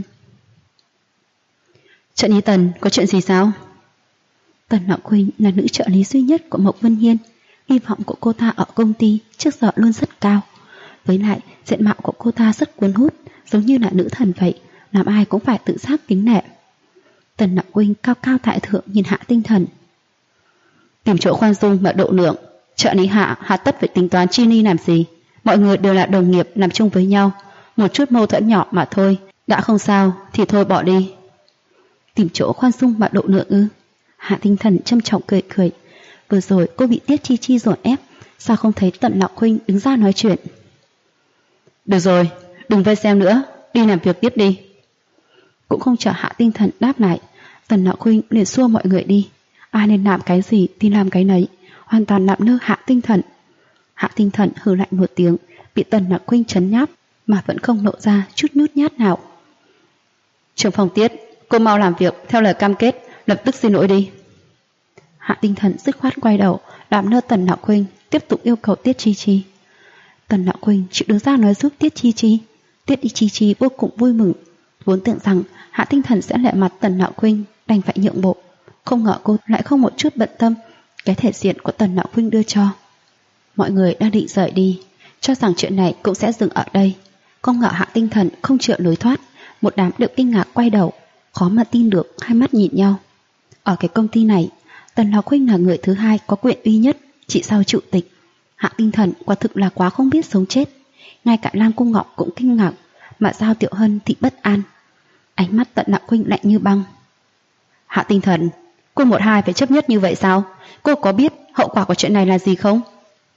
Speaker 1: Trợ lý Tần, có chuyện gì sao? Tần Nạo Khuynh là nữ trợ lý duy nhất của Mộc Vân Hiên. Hy vọng của cô ta ở công ty trước giờ luôn rất cao. Với lại diện mạo của cô ta rất cuốn hút, giống như là nữ thần vậy, làm ai cũng phải tự giác kính nể. Tần Nạo Khuynh cao cao tại thượng nhìn Hạ Tinh Thần. Tìm chỗ khoan dung mà độ lượng, trợ lý Hạ hà tất phải tính toán chi ni làm gì? Mọi người đều là đồng nghiệp làm chung với nhau, một chút mâu thuẫn nhỏ mà thôi, đã không sao thì thôi bỏ đi. Tìm chỗ khoan dung mà độ lượng ư? Hạ Tinh Thần châm trọng cười cười. Vừa rồi cô bị Tiết Chi Chi dồn ép, sao không thấy Tần Nạo Khuynh đứng ra nói chuyện? Được rồi, đừng vây xem nữa, đi làm việc tiếp đi. Cũng không chờ Hạ Tinh Thần đáp lại, Tần Nạo Khuynh liền xua mọi người đi. Ai nên làm cái gì thì làm cái nấy, hoàn toàn làm nơ Hạ Tinh Thần. Hạ Tinh Thần hừ lạnh một tiếng, bị Tần Nạo Khuynh trấn nháp mà vẫn không lộ ra chút nhút nhát nào. Trưởng phòng Tiết, cô mau làm việc theo lời cam kết, lập tức xin lỗi đi. Hạ Tinh Thần dứt khoát quay đầu, làm nơ Tần Nạo Khuynh tiếp tục yêu cầu Tiết Chi Chi. Tần Nạo Khuynh chịu đứng ra nói giúp Tiết Chi Chi. Tiết Chi Chi vô cùng vui mừng, vốn tưởng rằng Hạ Tinh Thần sẽ lệ mặt Tần Nạo Khuynh, đành phải nhượng bộ. Không ngờ cô lại không một chút bận tâm cái thể diện của Tần Nạo Khuynh đưa cho. Mọi người đang định rời đi, cho rằng chuyện này cũng sẽ dừng ở đây. Không ngờ Hạ Tinh Thần không chịu lối thoát, một đám đều kinh ngạc quay đầu, khó mà tin được hai mắt nhìn nhau. Ở cái công ty này, Tần Nạo Khuynh là người thứ hai có quyền uy nhất, chỉ sau chủ tịch. Hạ Tinh Thần quả thực là quá không biết sống chết. Ngay cả Lam Cung Ngọc cũng kinh ngạc, mà Giao Tiểu Hân thì bất an. Ánh mắt Tần Nạo Khuynh lạnh như băng. Hạ Tinh Thần, cô một hai phải chấp nhất như vậy sao? Cô có biết hậu quả của chuyện này là gì không?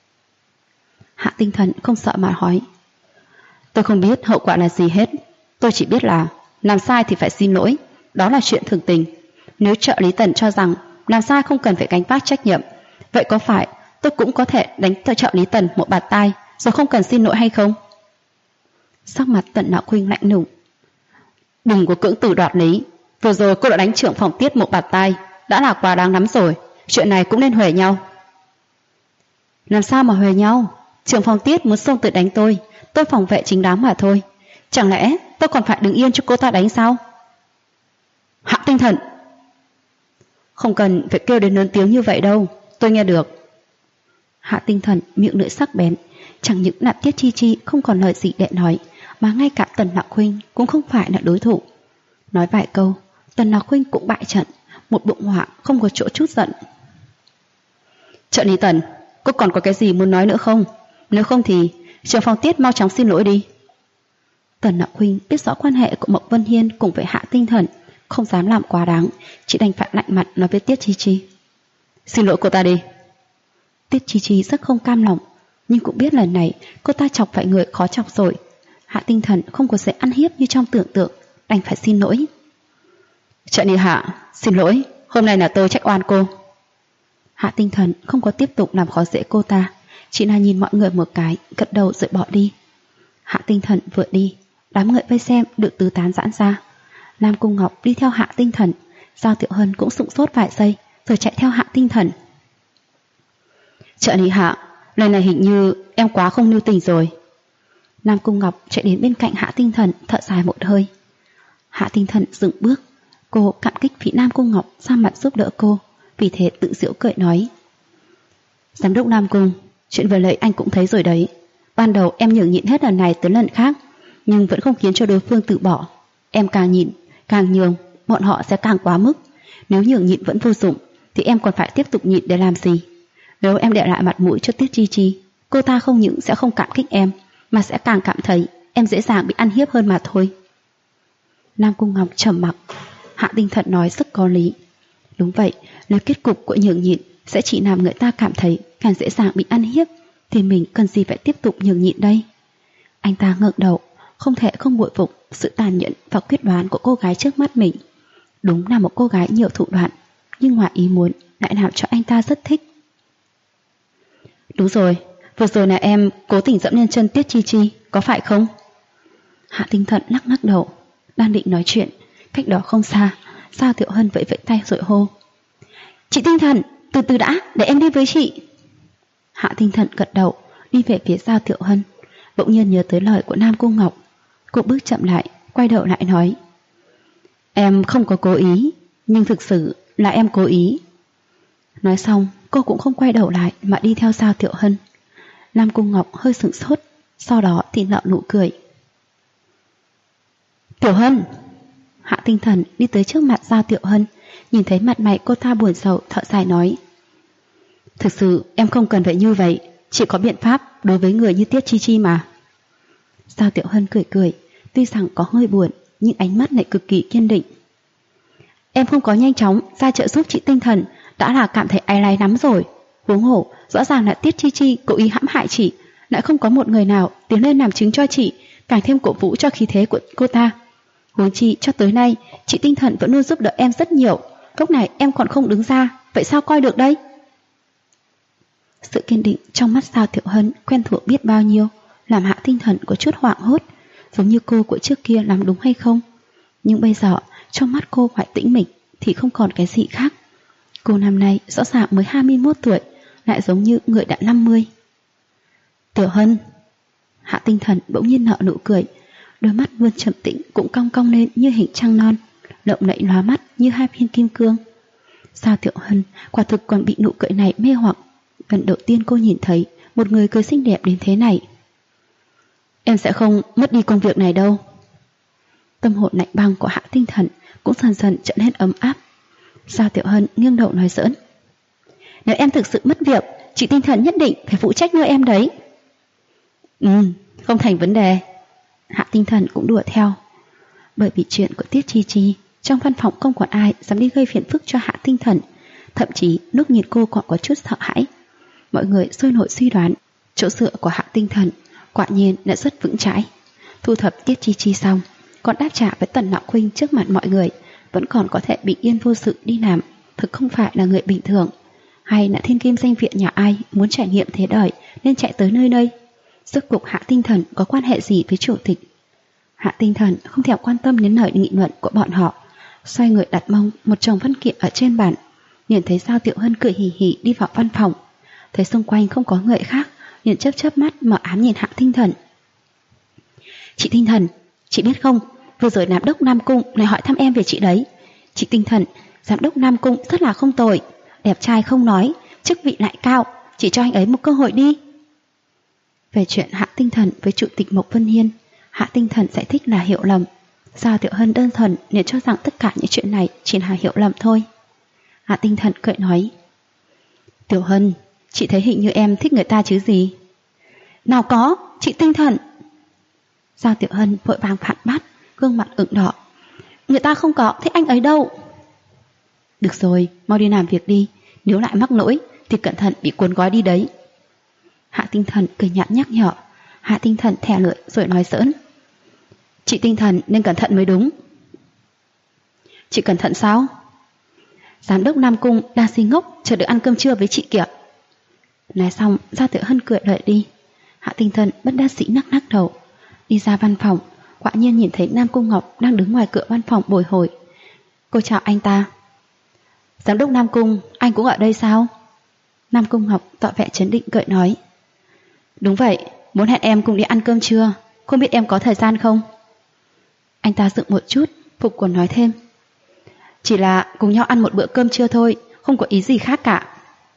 Speaker 1: Hạ Tinh Thần không sợ mà hỏi. Tôi không biết hậu quả là gì hết. Tôi chỉ biết là làm sai thì phải xin lỗi, đó là chuyện thường tình. Nếu trợ lý Tần cho rằng làm sai không cần phải gánh vác trách nhiệm, vậy có phải tôi cũng có thể đánh trợ lý Tần một bạt tai rồi không cần xin lỗi hay không? Sắc mặt Tần Nạo Khuynh lạnh lùng. Đừng có cưỡng từ đoạt lý. Vừa rồi cô đã đánh trưởng phòng Tiết một bạt tai, đã là quá đáng lắm rồi. Chuyện này cũng nên huề nhau. Làm sao mà huề nhau? Trưởng phòng Tiết muốn xông tới đánh tôi phòng vệ chính đáng mà thôi. Chẳng lẽ tôi còn phải đứng yên cho cô ta đánh sao? Hạ Tinh Thần, không cần phải kêu đến lớn tiếng như vậy đâu, tôi nghe được. Hạ Tinh Thần miệng lưỡi sắc bén, chẳng những là Tiết Chi Chi không còn lời gì để nói, mà ngay cả Tần Nạo Khuynh cũng không phải là đối thủ. Nói vài câu, Tần Nạo Khuynh cũng bại trận, một bụng hỏa không có chỗ chút giận. Trợ lý Tần, cô còn có cái gì muốn nói nữa không? Nếu không thì trưởng phòng Tiết mau chóng xin lỗi đi. Tần Nạo Khuynh biết rõ quan hệ của Mộc Vân Hiên cùng với Hạ Tinh Thần, không dám làm quá đáng, chỉ đành phải lạnh mặt nói với Tiết Chi Chi. Xin lỗi cô ta đi. Tiết Chi Chi rất không cam lòng, nhưng cũng biết lần này cô ta chọc phải người khó chọc rồi. Hạ Tinh Thần không có dễ ăn hiếp như trong tưởng tượng, đành phải xin lỗi. Trợ lý Hạ, xin lỗi, hôm nay là tôi trách oan cô. Hạ Tinh Thần không có tiếp tục làm khó dễ cô ta, Chị là nhìn mọi người một cái, gật đầu rồi bỏ đi. Hạ Tinh Thần vừa đi, đám người vây xem được tứ tán giãn ra. Nam Cung Ngọc đi theo Hạ Tinh Thần, Giao Tiểu Hân cũng sững sốt vài giây rồi chạy theo Hạ Tinh Thần. Trợ lý Hạ, lần này hình như em quá không lưu tình rồi. Nam Cung Ngọc chạy đến bên cạnh Hạ Tinh Thần, thở dài một hơi. Hạ Tinh Thần dừng bước. Cô cảm kích vị Nam Cung Ngọc ra mặt giúp đỡ cô, vì thế tự giễu cười nói: Giám đốc Nam Cung, chuyện vừa lấy anh cũng thấy rồi đấy. Ban đầu em nhường nhịn hết lần này tới lần khác, nhưng vẫn không khiến cho đối phương từ bỏ. Em càng nhịn, càng nhường, bọn họ sẽ càng quá mức. Nếu nhường nhịn vẫn vô dụng, thì em còn phải tiếp tục nhịn để làm gì? Nếu em để lại mặt mũi cho Tiết Chi Chi, cô ta không những sẽ không cảm kích em, mà sẽ càng cảm thấy em dễ dàng bị ăn hiếp hơn mà thôi. Nam Cung Ngọc trầm mặc. Hạ Tinh Thần nói rất có lý. Đúng vậy, nếu kết cục của nhường nhịn sẽ chỉ làm người ta cảm thấy càng dễ dàng bị ăn hiếp, thì mình cần gì phải tiếp tục nhường nhịn đây? Anh ta ngẩng đầu, không thể không bội phục sự tàn nhẫn và quyết đoán của cô gái trước mắt mình. Đúng là một cô gái nhiều thủ đoạn, nhưng ngoài ý muốn lại làm cho anh ta rất thích. Đúng rồi, vừa rồi là em cố tình dẫm lên chân Tiết Chi Chi, có phải không? Hạ Tinh Thần lắc lắc đầu, đang định nói chuyện, cách đó không xa, Giao Tiểu Hân vẫy vẫy tay rồi hô: Chị Tinh Thần, từ từ đã, để em đi với chị. Hạ Tinh Thần gật đầu, đi về phía Giao Tiểu Hân. Bỗng nhiên nhớ tới lời của Nam Cung Ngọc, cô bước chậm lại, quay đầu lại nói: Em không có cố ý, nhưng thực sự là em cố ý. Nói xong, cô cũng không quay đầu lại mà đi theo Giao Tiểu Hân. Nam Cung Ngọc hơi sửng sốt, sau đó thì nở nụ cười. Tiểu Hân! Hạ Tinh Thần đi tới trước mặt Giao Tiểu Hân, nhìn thấy mặt mày cô ta buồn rầu, thở dài nói: Thực sự em không cần phải như vậy, chỉ có biện pháp đối với người như Tiết Chi Chi mà. Giao Tiểu Hân cười cười, tuy rằng có hơi buồn, nhưng ánh mắt lại cực kỳ kiên định. Em không có nhanh chóng ra trợ giúp chị Tinh Thần đã là cảm thấy áy náy lắm rồi. Huống hồ, rõ ràng là Tiết Chi Chi cố ý hãm hại chị, lại không có một người nào tiến lên làm chứng cho chị, càng thêm cổ vũ cho khí thế của cô ta. Huống chi cho tới nay, chị Tinh Thần vẫn luôn giúp đỡ em rất nhiều, lúc này em còn không đứng ra, vậy sao coi được đây? Sự kiên định trong mắt Giao Tiểu Hân quen thuộc biết bao nhiêu, làm Hạ Tinh Thần có chút hoảng hốt, giống như cô của trước kia làm đúng hay không. Nhưng bây giờ, trong mắt cô ngoại tĩnh mịch thì không còn cái gì khác. Cô năm nay rõ ràng mới 21 tuổi, lại giống như người đã 50. Tiểu Hân! Hạ Tinh Thần bỗng nhiên nở nụ cười, đôi mắt luôn trầm tĩnh cũng cong cong lên như hình trăng non, lộng lẫy lóa mắt như hai viên kim cương. Giao Tiểu Hân quả thực còn bị nụ cười này mê hoặc. Lần đầu tiên cô nhìn thấy một người cười xinh đẹp đến thế này. Em sẽ không mất đi công việc này đâu. Tâm hồn lạnh băng của Hạ Tinh Thần cũng dần dần trở nên ấm áp. Giao Tiểu Hân nghiêng đầu nói giỡn: Nếu em thực sự mất việc, chị Tinh Thần nhất định phải phụ trách nuôi em đấy. Không thành vấn đề. Hạ Tinh Thần cũng đùa theo. Bởi vì chuyện của Tiết Chi Chi, trong văn phòng không còn ai dám đi gây phiền phức cho Hạ Tinh Thần. Thậm chí lúc nhìn cô còn có chút sợ hãi. Mọi người sôi nổi suy đoán chỗ dựa của Hạ Tinh Thần quả nhiên đã rất vững chãi. Thu thập Tiết Chi Chi xong, còn đáp trả với Tần Nạo Khuynh trước mặt mọi người, vẫn còn có thể bình yên vô sự đi làm, thực không phải là người bình thường. Hay là thiên kim danh viện nhà ai muốn trải nghiệm thế đời nên chạy tới nơi đây. Rốt cuộc Hạ Tinh Thần có quan hệ gì với chủ tịch? Hạ Tinh Thần không thèm quan tâm đến lời nghị luận của bọn họ, xoay người đặt mông một chồng văn kiện ở trên bàn. Nhìn thấy Giao Tiểu Hân cười hì hì đi vào văn phòng, thấy xung quanh không có người khác, liền chớp chớp mắt mở ám nhìn Hạ Tinh Thần. Chị Tinh Thần, chị biết không, vừa rồi giám đốc Nam Cung lại hỏi thăm em về chị đấy. Chị Tinh Thần, giám đốc Nam Cung rất là không tồi, đẹp trai không nói, chức vị lại cao, chỉ cho anh ấy một cơ hội đi. Về chuyện Hạ Tinh Thần với chủ tịch Mộc Vân Hiên, Hạ Tinh Thần giải thích là hiểu lầm. Giao Tiểu Hân đơn thuần nên cho rằng tất cả những chuyện này chỉ là hiểu lầm thôi. Hạ Tinh Thần cười nói: Tiểu Hân, chị thấy hình như em thích người ta chứ gì? Nào có, chị Tinh Thần. Giao Tiểu Hân vội vàng phản bác, gương mặt ửng đỏ. Người ta không có thích anh ấy đâu. Được rồi, mau đi làm việc đi, nếu lại mắc lỗi thì cẩn thận bị cuốn gói đi đấy. Hạ Tinh Thần cười nhạt nhắc nhở. Hạ Tinh Thần thè lưỡi rồi nói giỡn: Chị Tinh Thần nên cẩn thận mới đúng. Chị cẩn thận sao? Giám đốc Nam Cung đang si ngốc chờ được ăn cơm trưa với chị kìa. Nói xong, Gia Tiểu Hân cười lợi đi. Hạ Tinh Thần bất đắc dĩ nắc nắc đầu. Đi ra văn phòng, quả nhiên nhìn thấy Nam Cung Ngọc đang đứng ngoài cửa văn phòng bồi hồi. Cô chào anh ta. Giám đốc Nam Cung, anh cũng ở đây sao? Nam Cung Ngọc tỏ vẻ trấn định cười nói. Đúng vậy, muốn hẹn em cùng đi ăn cơm trưa, không biết em có thời gian không? Anh ta dựng một chút, phục quần nói thêm. Chỉ là cùng nhau ăn một bữa cơm trưa thôi, không có ý gì khác cả.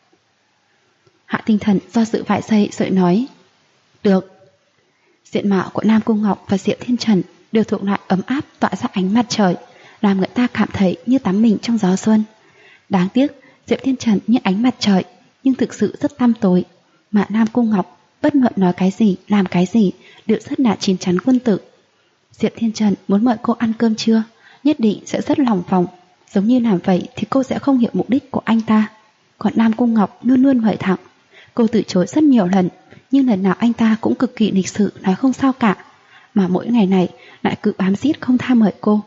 Speaker 1: Hạ Tinh Thần do dự vài giây rồi nói. Được. Diện mạo của Nam Cung Ngọc và Diệp Thiên Trần đều thuộc loại ấm áp tỏa ra ánh mặt trời, làm người ta cảm thấy như tắm mình trong gió xuân. Đáng tiếc, Diệp Thiên Trần như ánh mặt trời, nhưng thực sự rất tăm tối. Mà Nam Cung Ngọc bất luận nói cái gì, làm cái gì đều rất là chín chắn quân tử. Diệp Thiên Trần muốn mời cô ăn cơm trưa, nhất định sẽ rất lòng vòng. Giống như làm vậy thì cô sẽ không hiểu mục đích của anh ta. Còn Nam Cung Ngọc luôn luôn hỏi thẳng. Cô từ chối rất nhiều lần, nhưng lần nào anh ta cũng cực kỳ lịch sự nói không sao cả. Mà mỗi ngày này lại cứ bám giết không tha mời cô.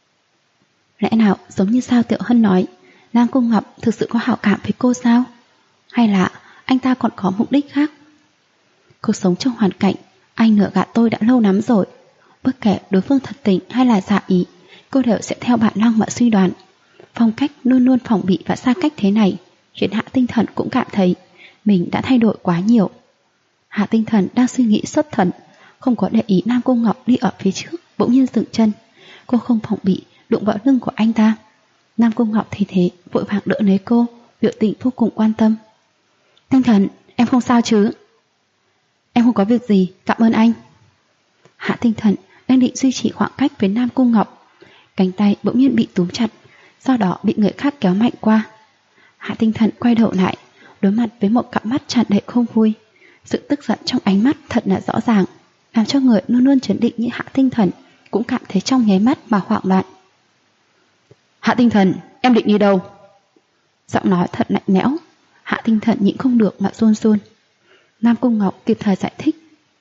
Speaker 1: Lẽ nào giống như sao Tiểu Hân nói, Nam Cung Ngọc thực sự có hảo cảm với cô sao? Hay là anh ta còn có mục đích khác? Cô sống trong hoàn cảnh anh nửa gạt tôi đã lâu lắm rồi. Bất kể đối phương thật tình hay là giả ý, cô đều sẽ theo bản năng mà suy đoán. Phong cách luôn luôn phòng bị và xa cách thế này khiến Hạ Tinh Thần cũng cảm thấy mình đã thay đổi quá nhiều. Hạ Tinh Thần đang suy nghĩ xuất thần, không có để ý Nam Cung Ngọc đi ở phía trước, bỗng nhiên dừng chân. Cô không phòng bị đụng vào lưng của anh ta. Nam Cung Ngọc thấy thế vội vàng đỡ lấy cô, biểu tình vô cùng quan tâm. Tinh Thần, em không sao chứ? Em không có việc gì, cảm ơn anh. Hạ Tinh Thần đang định duy trì khoảng cách với Nam Cung Ngọc, cánh tay bỗng nhiên bị túm chặt, sau đó bị người khác kéo mạnh qua. Hạ Tinh Thần quay đầu lại, đối mặt với một cặp mắt tràn đầy không vui. Sự tức giận trong ánh mắt thật là rõ ràng, làm cho người luôn luôn trấn định như Hạ Tinh Thần cũng cảm thấy trong nháy mắt mà hoảng loạn. Hạ Tinh Thần, em định đi đâu? Giọng nói thật lạnh lẽo. Hạ Tinh Thần nhịn không được mà run run. Nam Cung Ngọc kịp thời giải thích.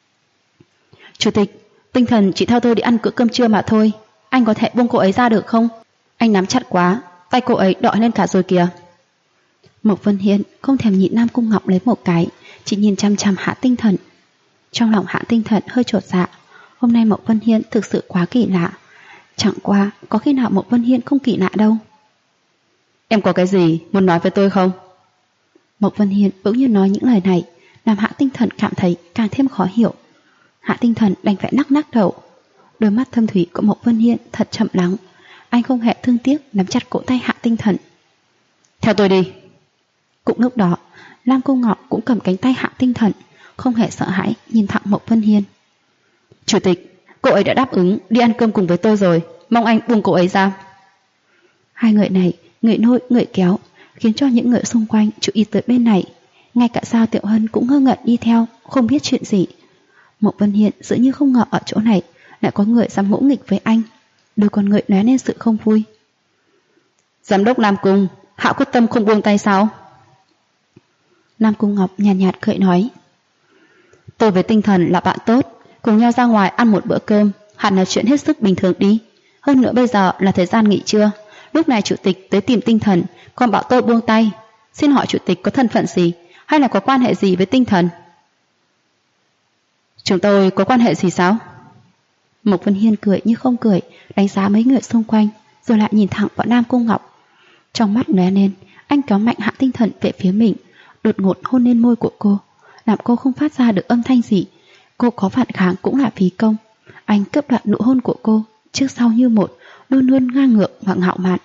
Speaker 1: Chủ tịch, Tinh Thần chỉ theo tôi đi ăn bữa cơm trưa mà thôi. Anh có thể buông cô ấy ra được không? Anh nắm chặt quá, tay cô ấy đọi lên cả rồi kìa. Mộc Vân Hiên không thèm nhịn Nam Cung Ngọc lấy một cái, chỉ nhìn chăm chăm Hạ Tinh Thần. Trong lòng Hạ Tinh Thần hơi chột dạ. Hôm nay Mộc Vân Hiên thực sự quá kỳ lạ. Chẳng qua có khi nào Mộc Vân Hiên không kỳ lạ đâu. Em có cái gì muốn nói với tôi không? Mộc Vân Hiên bỗng nhiên nói những lời này, làm Hạ Tinh Thần cảm thấy càng thêm khó hiểu. Hạ Tinh Thần đành phải nắc nắc đầu. Đôi mắt thâm thủy của Mộc Vân Hiên thật chậm lắng. Anh không hề thương tiếc nắm chặt cổ tay Hạ Tinh Thần. Theo tôi đi. Cũng lúc đó, Nam Cung Ngọc cũng cầm cánh tay Hạ Tinh Thần, không hề sợ hãi nhìn thẳng Mộc Vân Hiên. Chủ tịch, cô ấy đã đáp ứng đi ăn cơm cùng với tôi rồi, mong anh buông cô ấy ra. Hai người này, người nôi người kéo, khiến cho những người xung quanh chú ý tới bên này. Ngay cả Giao Tiểu Hân cũng ngơ ngẩn đi theo, không biết chuyện gì. Mộc Vân Hiên dường như không ngờ ở chỗ này lại có người dám ngỗ nghịch với anh. Đôi con người nói nên sự không vui. Giám đốc Nam Cung, Hạ quyết tâm không buông tay sao? Nam Cung Ngọc nhàn nhạt cười nói. Tôi với Tinh Thần là bạn tốt, cùng nhau ra ngoài ăn một bữa cơm, hẳn là chuyện hết sức bình thường đi. Hơn nữa bây giờ là thời gian nghỉ trưa, lúc này chủ tịch tới tìm Tinh Thần, còn bảo tôi buông tay. Xin hỏi chủ tịch có thân phận gì, hay là có quan hệ gì với Tinh Thần? Chúng tôi có quan hệ gì sao? Mộc Vân Hiên cười như không cười, đánh giá mấy người xung quanh, rồi lại nhìn thẳng vào Nam Cung Ngọc. Trong mắt lóe lên, anh kéo mạnh Hạ Tinh Thần về phía mình, đột ngột hôn lên môi của cô, làm cô không phát ra được âm thanh gì. Cô có phản kháng cũng là phí công. Anh cướp đoạt nụ hôn của cô, trước sau như một, luôn luôn ngang ngược và ngạo mạn.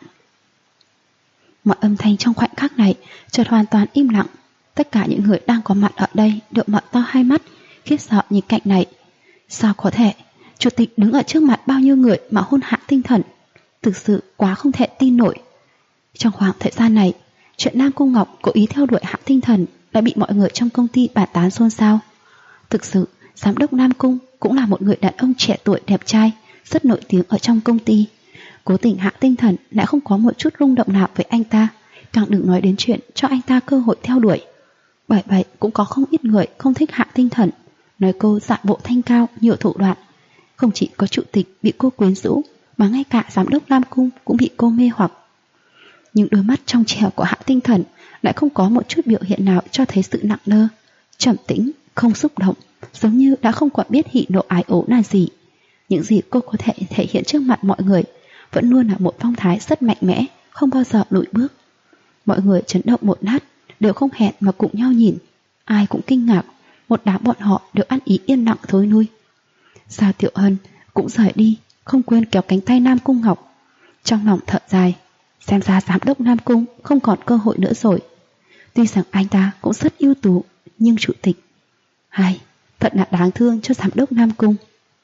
Speaker 1: Mọi âm thanh trong khoảnh khắc này chợt hoàn toàn im lặng. Tất cả những người đang có mặt ở đây đều mở to hai mắt, khiếp sợ nhìn cảnh này. Sao có thể? Chủ tịch đứng ở trước mặt bao nhiêu người mà hôn Hạ Tinh Thần, thực sự quá không thể tin nổi. Trong khoảng thời gian này, chuyện Nam Cung Ngọc cố ý theo đuổi Hạ Tinh Thần đã bị mọi người trong công ty bàn tán xôn xao. Thực sự, giám đốc Nam Cung cũng là một người đàn ông trẻ tuổi đẹp trai, rất nổi tiếng ở trong công ty. Cố tình Hạ Tinh Thần lại không có một chút rung động nào với anh ta, càng đừng nói đến chuyện cho anh ta cơ hội theo đuổi. Bởi vậy cũng có không ít người không thích Hạ Tinh Thần, nói cô dạ bộ thanh cao, nhiều thủ đoạn. Không chỉ có chủ tịch bị cô quyến rũ, mà ngay cả giám đốc Nam Cung cũng bị cô mê hoặc. Nhưng đôi mắt trong trẻo của Hạ Tinh Thần lại không có một chút biểu hiện nào cho thấy sự nặng nơ, trầm tĩnh, không xúc động, giống như đã không còn biết hỉ nộ ái ố là gì. Những gì cô có thể thể hiện trước mặt mọi người vẫn luôn là một phong thái rất mạnh mẽ, không bao giờ lùi bước. Mọi người chấn động một lát, đều không hẹn mà cùng nhau nhìn. Ai cũng kinh ngạc, một đám bọn họ đều ăn ý yên lặng thối lui. Gia Tiểu Hân cũng rời đi, không quên kéo cánh tay Nam Cung Ngọc. Trong lòng thở dài, xem ra giám đốc Nam Cung không còn cơ hội nữa rồi. Tuy rằng anh ta cũng rất ưu tú, nhưng chủ tịch, thật là đáng thương cho giám đốc Nam Cung.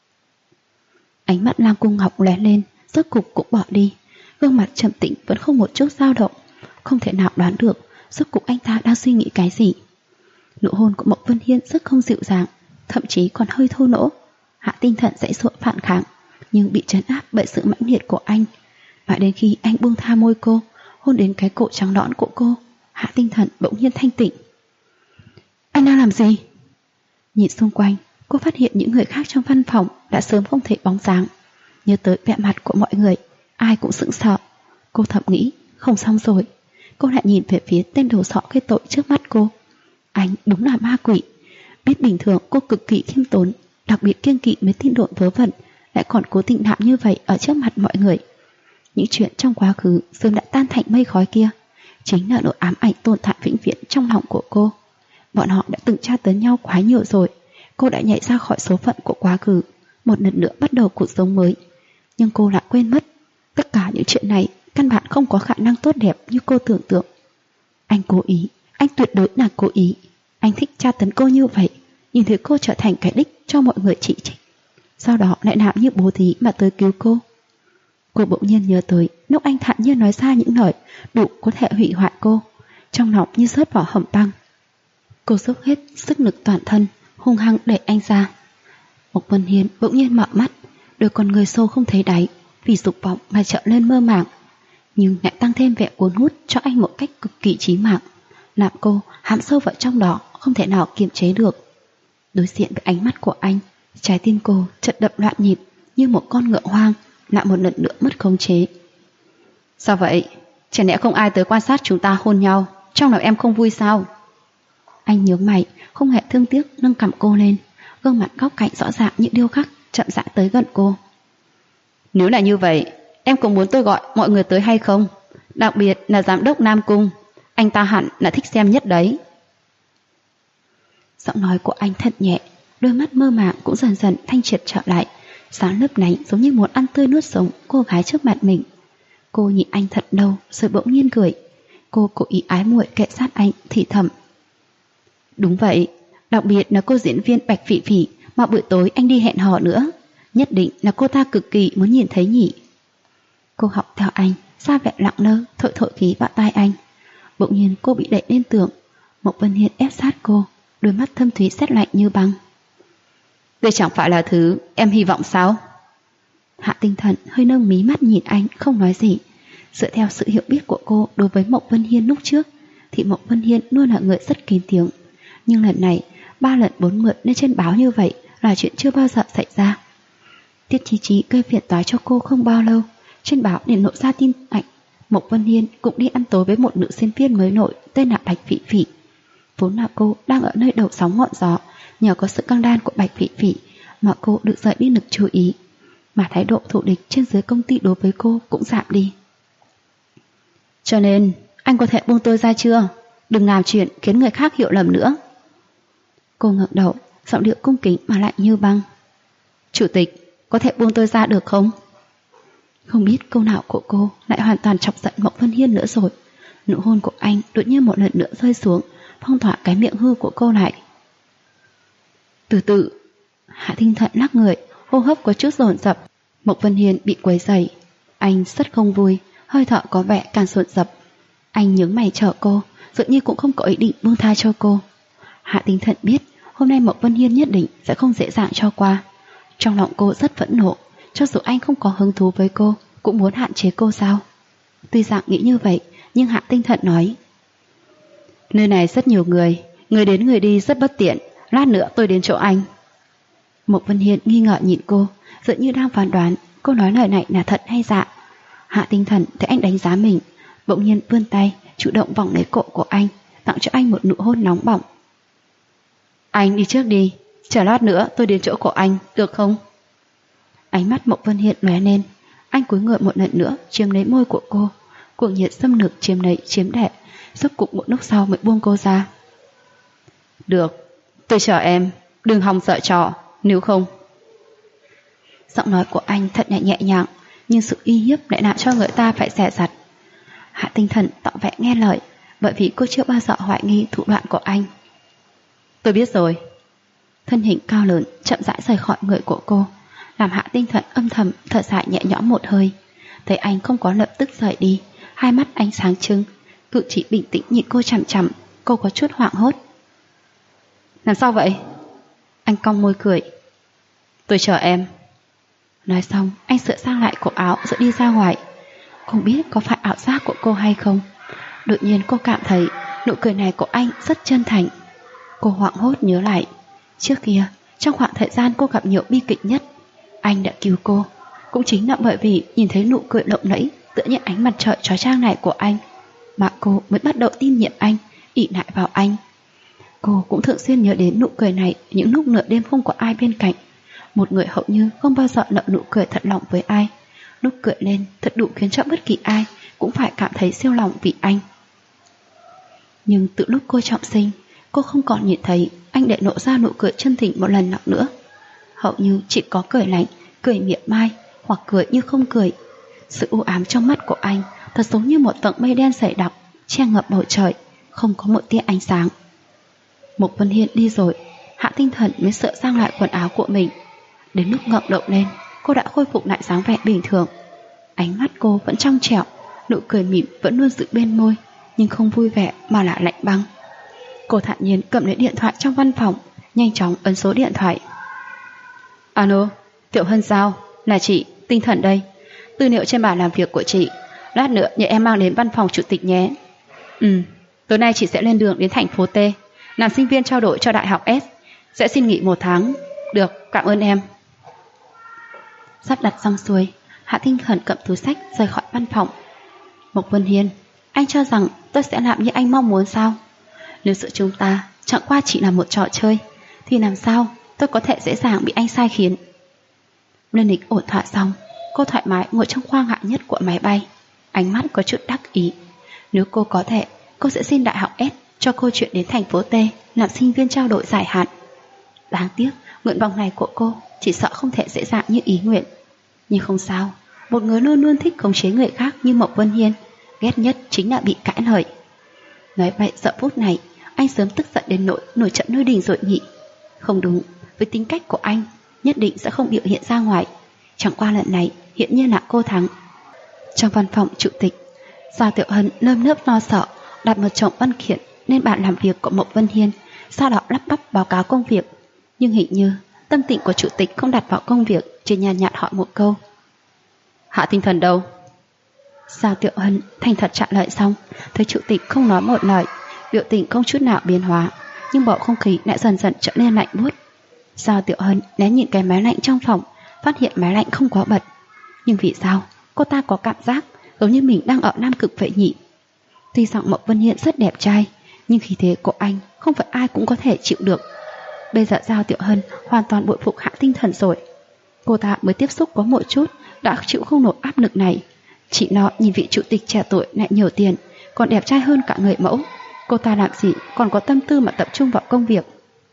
Speaker 1: Ánh mắt Nam Cung Ngọc lóe lên, rốt cục cũng bỏ đi. Gương mặt trầm tĩnh vẫn không một chút dao động, không thể nào đoán được rốt cục anh ta đang suy nghĩ cái gì. Nụ hôn của Mộc Vân Hiên rất không dịu dàng, thậm chí còn hơi thô lỗ. Hạ Tinh Thần dãy dụa phản kháng, nhưng bị trấn áp bởi sự mãnh liệt của anh. Mãi đến khi anh buông tha môi cô, hôn đến cái cổ trắng nõn của cô, Hạ Tinh Thần bỗng nhiên thanh tỉnh. Anh đang làm gì? Nhìn xung quanh, cô phát hiện những người khác trong văn phòng đã sớm không thấy bóng dáng. Nhớ tới vẻ mặt của mọi người, ai cũng sững sờ. Cô thầm nghĩ, không xong rồi. Cô lại nhìn về phía tên đầu sọ gây tội trước mắt cô. Anh đúng là ma quỷ. Biết bình thường cô cực kỳ khiêm tốn, đặc biệt kiêng kỵ mấy tin đồn vớ vẩn, lại còn cố tình làm như vậy ở trước mặt mọi người. Những chuyện trong quá khứ sớm đã tan thành mây khói kia, chính là nỗi ám ảnh tồn tại vĩnh viễn trong lòng của cô. Bọn họ đã từng tra tấn nhau quá nhiều rồi. Cô đã nhảy ra khỏi số phận của quá khứ, một lần nữa bắt đầu cuộc sống mới. Nhưng cô lại quên mất, tất cả những chuyện này căn bản không có khả năng tốt đẹp như cô tưởng tượng. Anh cố ý, anh tuyệt đối là cố ý. Anh thích tra tấn cô như vậy, nhìn thấy cô trở thành cái đích cho mọi người chỉ trích, sau đó lại làm như bố thí mà tới cứu cô. Cô bỗng nhiên nhớ tới lúc anh thản nhiên nói ra những lời đủ có thể hủy hoại cô, trong lòng như rớt vào hầm băng. Cô dốc hết sức lực toàn thân, hung hăng đẩy anh ra. Mộc Vân Hiên bỗng nhiên mở mắt, đôi con người sâu không thấy đáy, vì dục vọng mà trở lên mơ màng, nhưng lại tăng thêm vẻ cuốn hút cho anh một cách cực kỳ chí mạng, làm cô hãm sâu vào trong đó, không thể nào kiềm chế được. Đối diện với ánh mắt của anh, trái tim cô chợt đập loạn nhịp như một con ngựa hoang, lại một lần nữa mất khống chế. Sao vậy? Chẳng lẽ không ai tới quan sát chúng ta hôn nhau, trong lòng em không vui sao? Anh nhướng mày, không hề thương tiếc nâng cằm cô lên, gương mặt góc cạnh rõ ràng như điêu khắc, chậm rãi tới gần cô. Nếu là như vậy, em có muốn tôi gọi mọi người tới hay không? Đặc biệt là giám đốc Nam Cung, anh ta hẳn là thích xem nhất đấy. Giọng nói của anh thật nhẹ, đôi mắt mơ màng cũng dần dần thanh triệt trở lại, sáng lấp lánh giống như muốn ăn tươi nuốt sống cô gái trước mặt mình. Cô nhìn anh thật lâu rồi bỗng nhiên cười. Cô cố ý ái muội kệ sát anh, thì thầm. Đúng vậy, đặc biệt là cô diễn viên Bạch Phỉ Phỉ mà buổi tối anh đi hẹn hò nữa, nhất định là cô ta cực kỳ muốn nhìn thấy nhỉ. Cô học theo anh, ra vẻ lặng lơ, thổi thổi khí vào tai anh. Bỗng nhiên cô bị đẩy lên tường. Mộc Vân Hiên ép sát cô, đôi mắt thâm thúy sét lạnh như băng. Đây chẳng phải là thứ em hy vọng sao? Hạ Tinh Thần hơi nâng mí mắt nhìn anh, không nói gì. Dựa theo sự hiểu biết của cô đối với Mộc Vân Hiên lúc trước, thì Mộc Vân Hiên luôn là người rất kín tiếng. Nhưng lần này 3 lần 4 mượn lên trên báo như vậy là chuyện chưa bao giờ xảy ra. Tiết Chí Chí gây phiền toái cho cô không bao lâu, trên báo liền lộ ra tin ảnh Mộc Vân Hiên cũng đi ăn tối với một nữ diễn viên mới nổi tên là Bạch Phỉ Phỉ. Vốn là cô đang ở nơi đầu sóng ngọn gió, nhờ có sự căng đan của Bạch Phỉ Phỉ mà cô được rời đi lực chú ý, mà thái độ thù địch trên dưới công ty đối với cô cũng giảm đi. Cho nên anh có thể buông tôi ra chưa? Đừng làm chuyện khiến người khác hiểu lầm nữa. Cô ngẩng đầu, giọng điệu cung kính mà lạnh như băng. Chủ tịch, có thể buông tôi ra được không? Không biết câu nào của cô lại hoàn toàn chọc giận Mộc Vân Hiên nữa rồi. Nụ hôn của anh đột nhiên một lần nữa rơi xuống, phong tỏa cái miệng hư của cô lại. Từ từ. Hạ Tinh Thần lắc người, hô hấp có chút dồn dập. Mộc Vân Hiên bị quấy rầy, anh rất không vui, hơi thở có vẻ càng dồn dập. Anh nhướng mày chờ cô, dường như cũng không có ý định buông tha cho cô. Hạ Tinh Thần biết hôm nay Mộc Vân Hiên nhất định sẽ không dễ dàng cho qua. Trong lòng cô rất phẫn nộ, cho dù anh không có hứng thú với cô, cũng muốn hạn chế cô sao? Tuy rằng nghĩ như vậy, nhưng Hạ Tinh Thần nói. Nơi này rất nhiều người đến người đi rất bất tiện, lát nữa tôi đến chỗ anh. Mộc Vân Hiên nghi ngờ nhìn cô, dường như đang phán đoán cô nói lời này là thật hay giả. Hạ Tinh Thần thấy anh đánh giá mình, bỗng nhiên vươn tay chủ động vòng lấy cổ của anh, tặng cho anh một nụ hôn nóng bỏng.
Speaker 2: Anh đi trước đi, chờ lát nữa tôi đến chỗ của anh, được không? Ánh mắt Mộc Vân Hiên lóe lên. Anh cúi người một lần nữa chiếm lấy môi của cô. Cuồng nhiệt xâm lược chiếm lấy chiếm đẻ. Rốt cục một lúc sau mới buông cô ra. Được, tôi chờ em, đừng hòng sợ trò, nếu không. Giọng nói của anh thật nhẹ nhàng, nhưng sự uy hiếp lại làm cho người ta phải dè dặt. Hạ Tinh Thần tỏ vẻ nghe lời, bởi vì cô chưa bao giờ hoài nghi thủ đoạn của anh. Tôi biết rồi. Thân hình cao lớn chậm rãi rời khỏi người của cô, làm Hạ Tinh Thần âm thầm thở dài nhẹ nhõm một hơi. Thấy anh không có lập tức rời đi, hai mắt anh sáng trưng, cự chỉ bình tĩnh nhìn cô chằm chằm. Cô có chút hoảng hốt. Làm sao vậy? Anh cong môi cười. Tôi chờ em. Nói xong anh sửa sang lại cổ áo rồi đi ra ngoài. Không biết có phải ảo giác của cô hay không, đột nhiên cô cảm thấy nụ cười này của anh rất chân thành. Cô hoảng hốt nhớ lại, trước kia trong khoảng thời gian cô gặp nhiều bi kịch nhất, anh đã cứu cô. Cũng chính là bởi vì nhìn thấy nụ cười lộng lẫy tựa như ánh mặt trời chói chang này của anh mà cô mới bắt đầu tin nhiệm anh, ỷ lại vào anh. Cô cũng thường xuyên nhớ đến nụ cười này những lúc nửa đêm không có ai bên cạnh. Một người hầu như không bao giờ nở nụ cười thật lòng với ai. Lúc cười lên thật đủ khiến cho bất kỳ ai cũng phải cảm thấy siêu lòng vì anh. Nhưng từ lúc cô trọng sinh, cô không còn nhìn thấy anh để nộ ra nụ cười chân tình một lần nào nữa. Hầu như chỉ có cười lạnh, cười mỉa mai, hoặc cười như không cười. Sự u ám trong mắt của anh thật giống như một tầng mây đen dày đặc che ngập bầu trời, không có một tia ánh sáng. Mộc Vân Hiên đi rồi, Hạ Tinh Thần mới sửa sang lại quần áo của mình. Đến lúc ngẩng đầu lên, cô đã khôi phục lại dáng vẻ bình thường. Ánh mắt cô vẫn trong trẻo, nụ cười mỉm vẫn luôn giữ bên môi, nhưng không vui vẻ mà là lạnh băng. Cô thản nhiên cầm lấy điện thoại trong văn phòng, nhanh chóng ấn số điện thoại. Alo, Tiểu Hân sao? Là chị, Tinh Thần đây. Tư liệu trên bàn làm việc của chị, lát nữa nhờ em mang đến văn phòng chủ tịch nhé. Tối nay chị sẽ lên đường đến thành phố T, làm sinh viên trao đổi cho đại học S. Sẽ xin nghỉ 1 tháng. Được, cảm ơn em. Sắp đặt xong xuôi, Hạ Tinh Thần cầm túi sách rời khỏi văn phòng. Mộc Vân Hiên, anh cho rằng tôi sẽ làm như anh mong muốn sao? Nếu giữa chúng ta chẳng qua chỉ là một trò chơi, thì làm sao tôi có thể dễ dàng bị anh sai khiến? Lên lịch ổn thỏa xong, cô thoải mái ngồi trong khoang hạng nhất của máy bay, ánh mắt có chút đắc ý. Nếu cô có thể, cô sẽ xin đại học S cho cô chuyển đến thành phố T làm sinh viên trao đổi dài hạn. Đáng tiếc, nguyện vọng này của cô chỉ sợ không thể dễ dàng như ý nguyện. Nhưng không sao, một người luôn luôn thích khống chế người khác như Mộc Vân Hiên, ghét nhất chính là bị cãi lời. Nói vậy giờ phút này, anh sớm tức giận đến nỗi nổi trận lôi đình rồi nhị. Không đúng, với tính cách của anh, nhất định sẽ không biểu hiện ra ngoài. Chẳng qua lần này, hiện nhiên là cô thắng. Trong văn phòng chủ tịch, Giao Tiểu Hân nơm nớp lo sợ, đặt một chồng văn kiện lên bàn làm việc của Mộc Vân Hiên, sau đó lắp bắp báo cáo công việc. Nhưng hình như tâm tình của chủ tịch không đặt vào công việc, chỉ nhàn nhạt hỏi một câu. Hạ Tinh Thần đâu? Giao Tiểu Hân thành thật trả lời xong, thấy chủ tịch không nói một lời, biểu tình không chút nào biến hóa, nhưng bầu không khí lại dần dần trở nên lạnh buốt. Giao Tiểu Hân lén nhìn cái máy lạnh trong phòng, phát hiện máy lạnh không quá bật. Nhưng vì sao cô ta có cảm giác giống như mình đang ở Nam Cực vậy nhỉ? Tuy rằng Mộc Vân Hiên rất đẹp trai, nhưng khí thế của anh không phải ai cũng có thể chịu được. Bây giờ Giao Tiểu Hân hoàn toàn bội phục Hạ Tinh Thần rồi. Cô ta mới tiếp xúc có một chút đã chịu không nổi áp lực này. Chị nó nhìn vị chủ tịch trẻ tuổi lại nhiều tiền, còn đẹp trai hơn cả người mẫu. Cô ta làm gì còn có tâm tư mà tập trung vào công việc?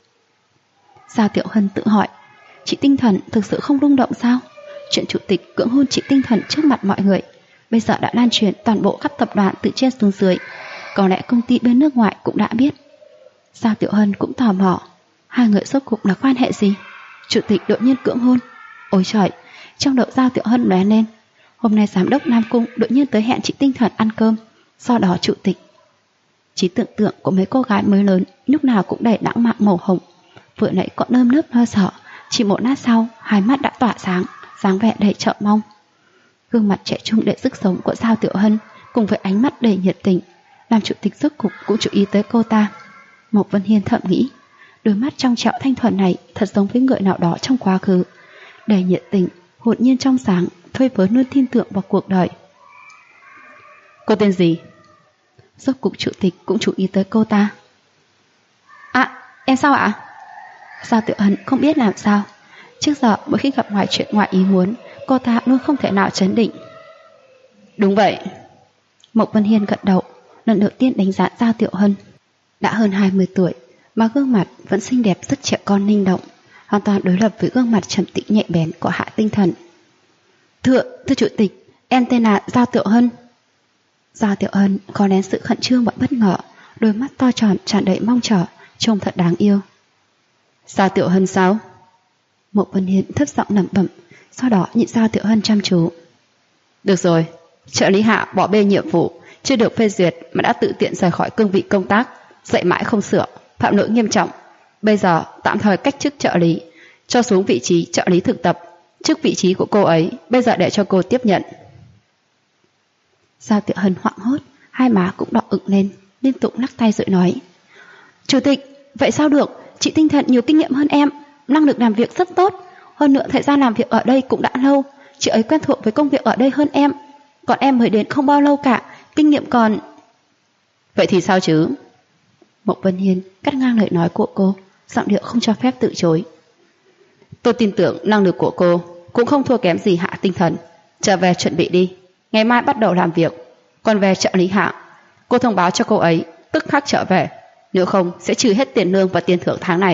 Speaker 2: Giao Tiểu Hân tự hỏi, chị Tinh Thần thực sự không rung động sao? Chuyện chủ tịch cưỡng hôn chị Tinh Thần trước mặt mọi người bây giờ đã lan truyền toàn bộ khắp tập đoàn từ trên xuống dưới. Có lẽ công ty bên nước ngoài cũng đã biết. Giao Tiểu Hân cũng tò mò, hai người rốt cuộc là quan hệ gì? Chủ tịch đột nhiên cưỡng hôn. Ôi trời, trong đầu Giao Tiểu Hân lóe lên. Hôm nay giám đốc Nam Cung đột nhiên tới hẹn chị Tinh Thần ăn cơm, sau đó chủ tịch. Trí tưởng tượng của mấy cô gái mới lớn lúc nào cũng đầy lãng mạn màu hồng. Vừa nãy còn nơm nớp lo sợ, chỉ một lát sau hai mắt đã tỏa sáng, dáng vẻ đầy chờ mong. Gương mặt trẻ trung đầy sức sống của Giao Tiểu Hân cùng với ánh mắt đầy nhiệt tình làm chủ tịch rốt cục cũng chú ý tới cô ta. Mộc Vân Hiên thầm nghĩ, đôi mắt trong trẻo thanh thuần này thật giống với người nào đó trong quá khứ, đầy nhiệt tình, hồn nhiên trong sáng, phơi phới luôn tin tưởng vào cuộc đời. Cô tên gì? Rốt cục chủ tịch cũng chú ý tới cô ta. À, em sao ạ?
Speaker 1: Giao Tiểu Hân không biết làm sao. Trước giờ mỗi khi gặp ngoài chuyện ngoài ý muốn, cô ta luôn không thể nào trấn định.
Speaker 2: Đúng vậy.
Speaker 1: Mộc Vân Hiên gật đầu, lần đầu tiên đánh giá Giao Tiểu Hân. Đã hơn 20 tuổi, mà gương mặt vẫn xinh đẹp rất trẻ con linh động, hoàn toàn đối lập với gương mặt trầm tĩnh nhạy bén của Hạ Tinh Thần. Thưa chủ tịch, em tên là Giao Tiểu Hân. Giao Tiểu Hân có nén sự khẩn trương và bất ngờ, đôi mắt to tròn tràn đầy mong chờ, trông thật đáng yêu.
Speaker 2: Giao Tiểu Hân sao?
Speaker 1: Mộc Vân Hiên thấp giọng lẩm bẩm, sau đó nhìn Giao Tiểu Hân chăm chú.
Speaker 2: Được rồi, trợ lý Hạ bỏ bê nhiệm vụ chưa được phê duyệt mà đã tự tiện rời khỏi cương vị công tác, dạy mãi không sửa, phạm lỗi nghiêm trọng. Bây giờ tạm thời cách chức trợ lý, cho xuống vị trí trợ lý thực tập. Chức vị trí của cô ấy bây giờ để cho cô tiếp nhận.
Speaker 1: Giao Tiểu Hân hoảng hốt, hai má cũng đỏ ửng lên, liên tục lắc tay rồi nói: Chủ tịch, vậy sao được? Chị Tinh Thần nhiều kinh nghiệm hơn em, năng lực làm việc rất tốt, hơn nữa thời gian làm việc ở đây cũng đã lâu, chị ấy quen thuộc với công việc ở đây hơn em, còn em mới đến không bao lâu cả, kinh nghiệm còn...
Speaker 2: Vậy thì sao chứ?
Speaker 1: Mộc Vân Hiên cắt ngang lời nói của cô, giọng điệu không cho phép từ chối.
Speaker 2: Tôi tin tưởng năng lực của cô cũng không thua kém gì Hạ Tinh Thần. Trở về chuẩn bị đi, ngày mai bắt đầu làm việc. Còn về trợ lý Hạ, cô thông báo cho cô ấy tức khắc trở về, nếu không sẽ trừ hết tiền lương và tiền thưởng tháng này.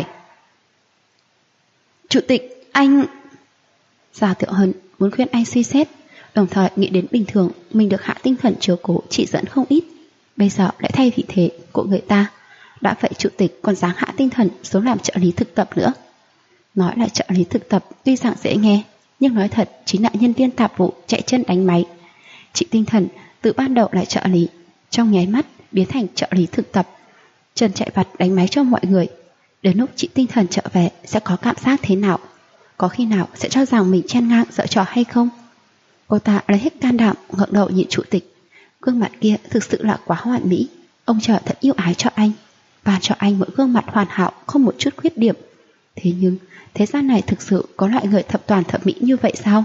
Speaker 1: Chủ tịch, anh... Giao Tiểu Hân muốn khuyên anh suy xét, đồng thời nghĩ đến bình thường mình được Hạ Tinh Thần chiếu cố chỉ dẫn không ít, bây giờ lại thay vị thế của người ta. Đã vậy chủ tịch còn giáng Hạ Tinh Thần xuống làm trợ lý thực tập nữa. Nói là trợ lý thực tập tuy rằng dễ nghe, nhưng nói thật chính là nhân viên tạp vụ chạy chân đánh máy. Chị Tinh Thần từ ban đầu là trợ lý, trong nháy mắt biến thành trợ lý thực tập, chân chạy vặt đánh máy cho mọi người. Đến lúc chị Tinh Thần trở về sẽ có cảm giác thế nào? Có khi nào sẽ cho rằng mình chen ngang dở trò hay không? Cô ta lấy hết can đảm ngẩng đầu nhìn chủ tịch. Gương mặt kia thực sự là quá hoàn mỹ. Ông trời thật yêu ái cho anh, và cho anh một gương mặt hoàn hảo không một chút khuyết điểm. Thế nhưng thế gian này thực sự có loại người thập toàn thập mỹ như vậy sao?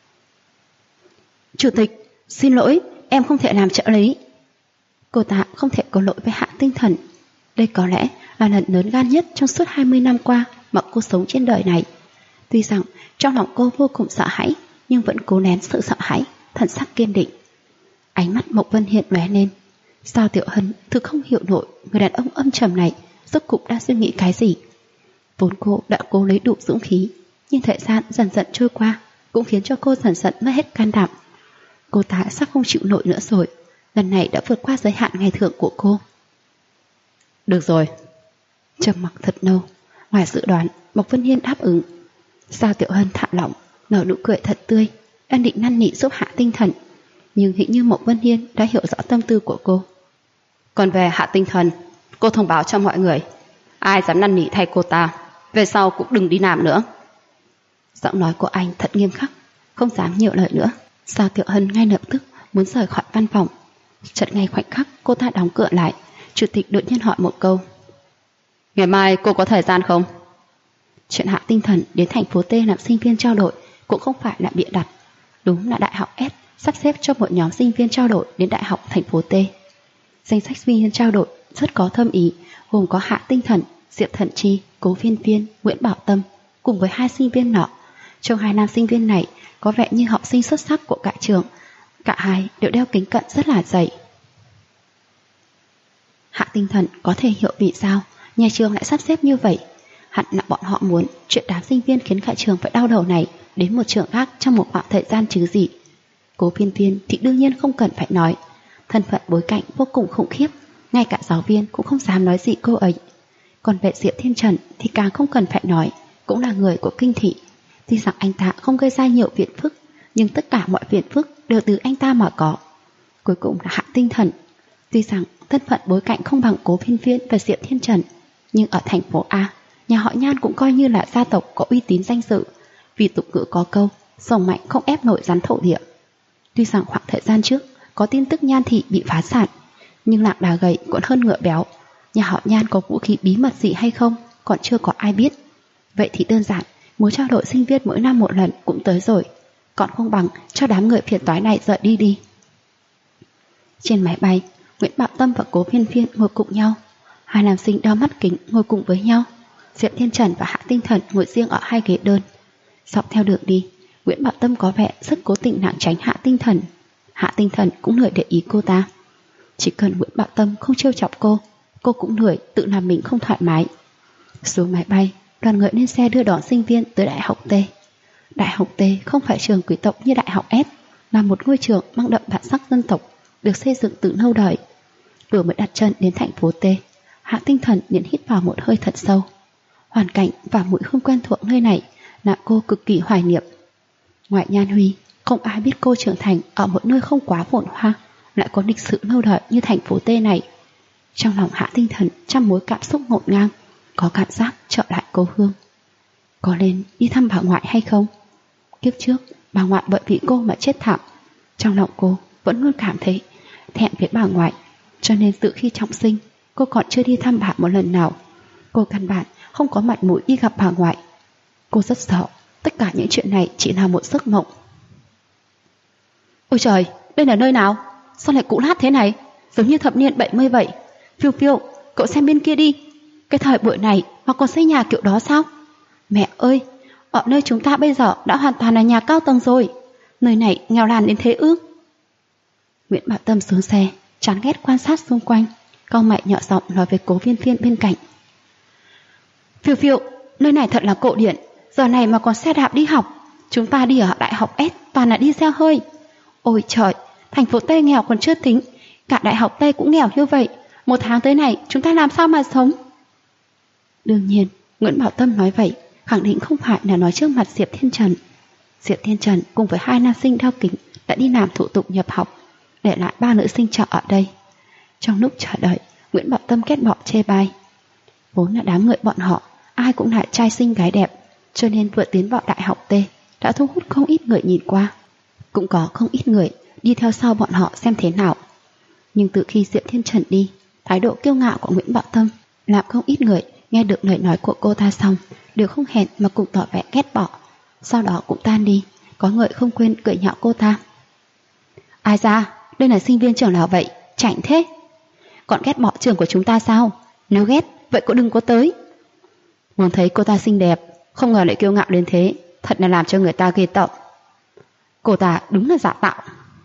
Speaker 1: Chủ tịch, xin lỗi, em không thể làm trợ lý. Cô ta không thể có lỗi với Hạ Tinh Thần. Đây có lẽ là lần lớn gan nhất trong suốt 20 năm qua mà cô sống trên đời này. Tuy rằng trong lòng cô vô cùng sợ hãi, nhưng vẫn cố nén sự sợ hãi, thần sắc kiên định. Ánh mắt Mộc Vân Hiên lóe lên. Giao Tiểu Hân thực không hiểu nổi người đàn ông âm trầm này rốt cục đã suy nghĩ cái gì. Vốn cô đã cố lấy đủ dũng khí, nhưng thời gian dần dần trôi qua cũng khiến cho cô dần dần mất hết can đảm. Cô ta sắp không chịu nổi nữa rồi, lần này đã vượt qua giới hạn ngày thưởng của cô.
Speaker 2: Được rồi.
Speaker 1: Trầm mặc thật lâu, ngoài dự đoán Mộc Vân Hiên đáp ứng. Giao Tiểu Hân thả lỏng, nở nụ cười thật tươi, đang định năn nỉ giúp Hạ Tinh Thần, nhưng hình như Mộc Vân Hiên đã hiểu rõ tâm tư của cô.
Speaker 2: Còn về Hạ Tinh Thần, cô thông báo cho mọi người, ai dám năn nỉ thay cô ta, về sau cũng đừng đi làm nữa.
Speaker 1: Giọng nói của anh thật nghiêm khắc, không dám nhiều lời nữa. Giao Tiểu Hân ngay lập tức muốn rời khỏi văn phòng. Chợt ngay khoảnh khắc cô ta đóng cửa lại, chủ tịch đột nhiên hỏi một câu:
Speaker 2: Ngày mai cô có thời gian không?
Speaker 1: Chuyện Hạ Tinh Thần đến thành phố T làm sinh viên trao đổi cũng không phải là bịa đặt. Đúng là Đại học S sắp xếp cho một nhóm sinh viên trao đổi đến Đại học thành phố T. Danh sách sinh viên trao đổi rất có thâm ý, gồm có Hạ Tinh Thần, Diệp Thần Chi, Cố Viên Viên, Nguyễn Bảo Tâm cùng với 2 sinh viên nọ. Trong 2 nam sinh viên này có vẻ như học sinh xuất sắc của cả trường, cả hai đều đeo kính cận rất là dày. Hạ Tinh Thần có thể hiểu vì sao nhà trường lại sắp xếp như vậy. Hẳn là bọn họ muốn chuyện đám sinh viên khiến cả trường phải đau đầu này đến một trường khác trong một khoảng thời gian chứ gì. Cố Viên Viên thì đương nhiên không cần phải nói, thân phận bối cảnh vô cùng khủng khiếp, ngay cả giáo viên cũng không dám nói gì cô ấy. Còn về Diệp Thiên Trần thì càng không cần phải nói, cũng là người của kinh thị. Tuy rằng anh ta không gây ra nhiều phiền phức, nhưng tất cả mọi phiền phức đều từ anh ta mà có. Cuối cùng là Hạ Tinh Thần. Tuy rằng thân phận bối cảnh không bằng Cố Viên Viên và Diệp Thiên Trần, nhưng ở thành phố A, nhà họ Nhan cũng coi như là gia tộc có uy tín danh dự. Vì tục ngữ có câu, rồng mạnh không ép nổi rắn thổ địa. Tuy rằng khoảng thời gian trước có tin tức Nhan thị bị phá sản, nhưng lạc đà gầy còn hơn ngựa béo. Nhà họ Nhan có vũ khí bí mật gì hay không còn chưa có ai biết. Vậy thì đơn giản, mối trao đổi sinh viên mỗi năm một lần cũng tới rồi, còn không bằng cho đám người phiền toái này rời đi đi. Trên máy bay, Nguyễn Bảo Tâm và Cố Viên Viên ngồi cùng nhau. 2 nam sinh đeo mắt kính ngồi cùng với nhau. Diệp Thiên Trần và Hạ Tinh Thần ngồi riêng ở hai ghế đơn. Dọc theo đường đi, Nguyễn Bảo Tâm có vẻ rất cố tình lảng tránh Hạ Tinh Thần. Hạ Tinh Thần cũng lười để ý cô ta. Chỉ cần Nguyễn Bảo Tâm không trêu chọc cô cũng lười tự làm mình không thoải mái. Xuống máy bay, đoàn người lên xe đưa đón sinh viên tới Đại học T. Đại học T không phải trường quý tộc như Đại học S, là một ngôi trường mang đậm bản sắc dân tộc, được xây dựng từ lâu đời. Vừa mới đặt chân đến thành phố T, Hạ Tinh Thần liền hít vào một hơi thật sâu. Hoàn cảnh và mùi hương quen thuộc nơi này làm cô cực kỳ hoài niệm. Ngoại Nhan Huy, không ai biết cô trưởng thành ở một nơi không quá phồn hoa, lại có lịch sử lâu đời như thành phố T này. Trong lòng Hạ Tinh Thần trăm mối cảm xúc ngổn ngang, có cảm giác trở lại cố hương. Có nên đi thăm bà ngoại hay không? Kiếp trước, bà ngoại bởi vì cô mà chết thảm. Trong lòng cô vẫn luôn cảm thấy thẹn với bà ngoại, cho nên từ khi trọng sinh, cô còn chưa đi thăm bà một lần nào. Cô căn bản không có mặt mũi đi gặp bà ngoại. Cô rất sợ tất cả những chuyện này chỉ là một giấc mộng. Ôi trời, đây là nơi nào? Sao lại cũ nát thế này? Giống như thập niên 70 vậy. Phiêu Phiêu, cậu xem bên kia đi. Cái thời buổi này mà còn xây nhà kiểu đó sao? Mẹ ơi, ở nơi chúng ta bây giờ đã hoàn toàn là nhà cao tầng rồi. Nơi này nghèo nàn đến thế ư? Nguyễn Bảo Tâm xuống xe, chán ghét quan sát xung quanh, cau mày nhỏ giọng nói với Cố Viên Viên bên cạnh. Phiêu Phiêu, nơi này thật là cổ điển. Giờ này mà còn xe đạp đi học. Chúng ta đi ở Đại học S toàn là đi xe hơi. Ôi trời, thành phố T nghèo còn chưa tính, cả Đại học T cũng nghèo như vậy. Một tháng tới này chúng ta làm sao mà sống? Đương nhiên, Nguyễn Bảo Tâm nói vậy khẳng định không phải là nói trước mặt Diệp Thiên Trần. Diệp Thiên Trần cùng với hai nam sinh đeo kính đã đi làm thủ tục nhập học, để lại ba nữ sinh chờ ở đây. Trong lúc chờ đợi, Nguyễn Bảo Tâm ghét bỏ chê bai. Vốn là đám người bọn họ, ai cũng là trai xinh gái đẹp, cho nên vừa tiến vào Đại học T đã thu hút không ít người nhìn qua. Cũng có không ít người đi theo sau bọn họ xem thế nào. Nhưng từ khi Diệp Thiên Trần đi, thái độ kiêu ngạo của Nguyễn Bảo Tâm làm không ít người nghe được lời nói của cô ta xong đều không hẹn mà cùng tỏ vẻ ghét bỏ. Sau đó cũng tan đi, có người không quên cười nhạo cô ta. Ai ra, đây là sinh viên trường nào vậy, chảnh thế. Còn ghét bỏ trường của chúng ta sao? Nếu ghét, vậy cũng đừng có tới. Muốn thấy cô ta xinh đẹp, không ngờ lại kiêu ngạo đến thế, thật là làm cho người ta ghê tởm. Cô ta đúng là giả tạo.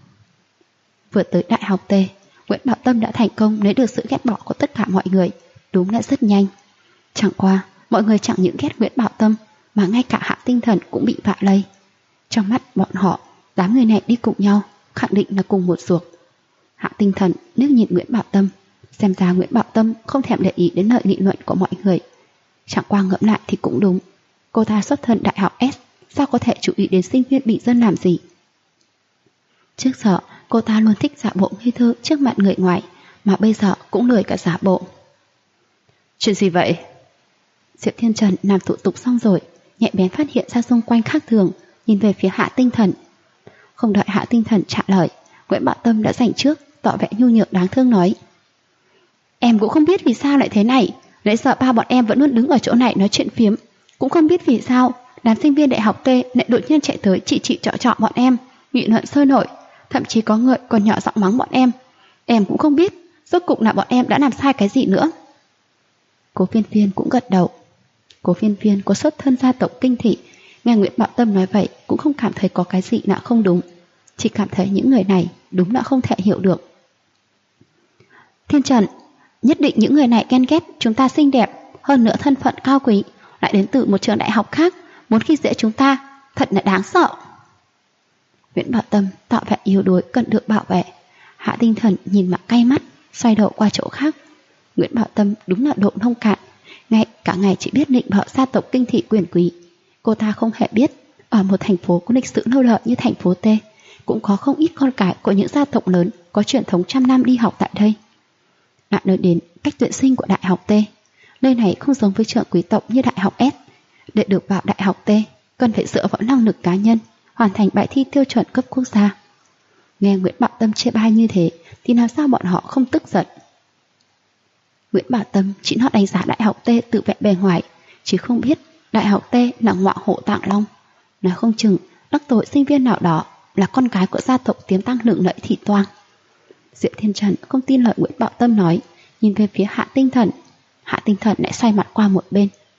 Speaker 1: Vừa tới Đại học T, Nguyễn Bảo Tâm đã thành công lấy được sự ghét bỏ của tất cả mọi người, đúng là rất nhanh. Chẳng qua, mọi người chẳng những ghét Nguyễn Bảo Tâm, mà ngay cả Hạ Tinh Thần cũng bị vạ lây. Trong mắt bọn họ, đám người này đi cùng nhau, khẳng định là cùng một ruột. Hạ Tinh Thần liếc nhìn Nguyễn Bảo Tâm, xem ra Nguyễn Bảo Tâm không thèm để ý đến lời nghị luận của mọi người. Chẳng qua ngẫm lại thì cũng đúng, cô ta xuất thân Đại học S, sao có thể chú ý đến sinh viên bị dân làm gì? Trước giờ, cô ta luôn thích giả bộ ngây thơ trước mặt người ngoài, mà bây giờ cũng lười cả giả bộ. Chuyện gì vậy? Diệp Thiên Trần làm thủ tục xong rồi, nhạy bén phát hiện ra xung quanh khác thường, nhìn về phía Hạ Tinh Thần. Không đợi Hạ Tinh Thần trả lời, Nguyễn Bảo Tâm đã giành trước, tỏ vẻ nhu nhược đáng thương nói. Em cũng không biết vì sao lại thế này, nãy giờ ba bọn em vẫn luôn đứng ở chỗ này nói chuyện phiếm, cũng không biết vì sao đám sinh viên Đại học T lại đột nhiên chạy tới chỉ trọ bọn em, nghị luận sôi nổi, thậm chí có người còn nhỏ giọng mắng bọn em. Em cũng không biết rốt cục là bọn em đã làm sai cái gì nữa. Cố Viên Viên cũng gật đầu. Cố Viên Viên có xuất thân gia tộc Kinh Thị, nghe Nguyễn Bảo Tâm nói vậy cũng không cảm thấy có cái gì là không đúng, chỉ cảm thấy những người này đúng là không thể hiểu được. Thiên Trần, nhất định những người này ghen ghét chúng ta xinh đẹp, hơn nữa thân phận cao quý, lại đến từ một trường đại học khác, muốn khi dễ chúng ta, thật là đáng sợ. Nguyễn Bảo Tâm tỏ vẻ yếu đuối cần được bảo vệ. Hạ Tinh Thần nhìn mặt cay mắt, xoay đầu qua chỗ khác. Nguyễn Bảo Tâm đúng là độ nông cạn, ngay cả ngày chỉ biết nịnh bợ gia tộc Kinh Thị quyền quý. Cô ta không hề biết ở một thành phố có lịch sử lâu đời như thành phố T cũng có không ít con cái của những gia tộc lớn có truyền thống trăm năm đi học tại đây. Lại nói đến cách tuyển sinh của Đại học T, nơi này không giống với trường quý tộc như Đại học S. Để được vào Đại học T cần phải dựa vào năng lực cá nhân, hoàn thành bài thi tiêu chuẩn cấp quốc gia. Nghe Nguyễn Bảo Tâm chê bai như thế thì làm sao bọn họ không tức giận. Nguyễn Bảo Tâm chỉ nó đánh giá Đại học T tự vẹn bề ngoài, chứ không biết Đại học T là ngọa hổ Tạng Long. Nói không chừng đắc tội sinh viên nào đó là con gái của gia tộc Tiếm Tăng lừng lẫy Thị Toang. Diệp Thiên Trần không tin lời Nguyễn Bảo Tâm nói, nhìn về phía Hạ Tinh Thần. Hạ Tinh Thần lại xoay mặt qua một bên,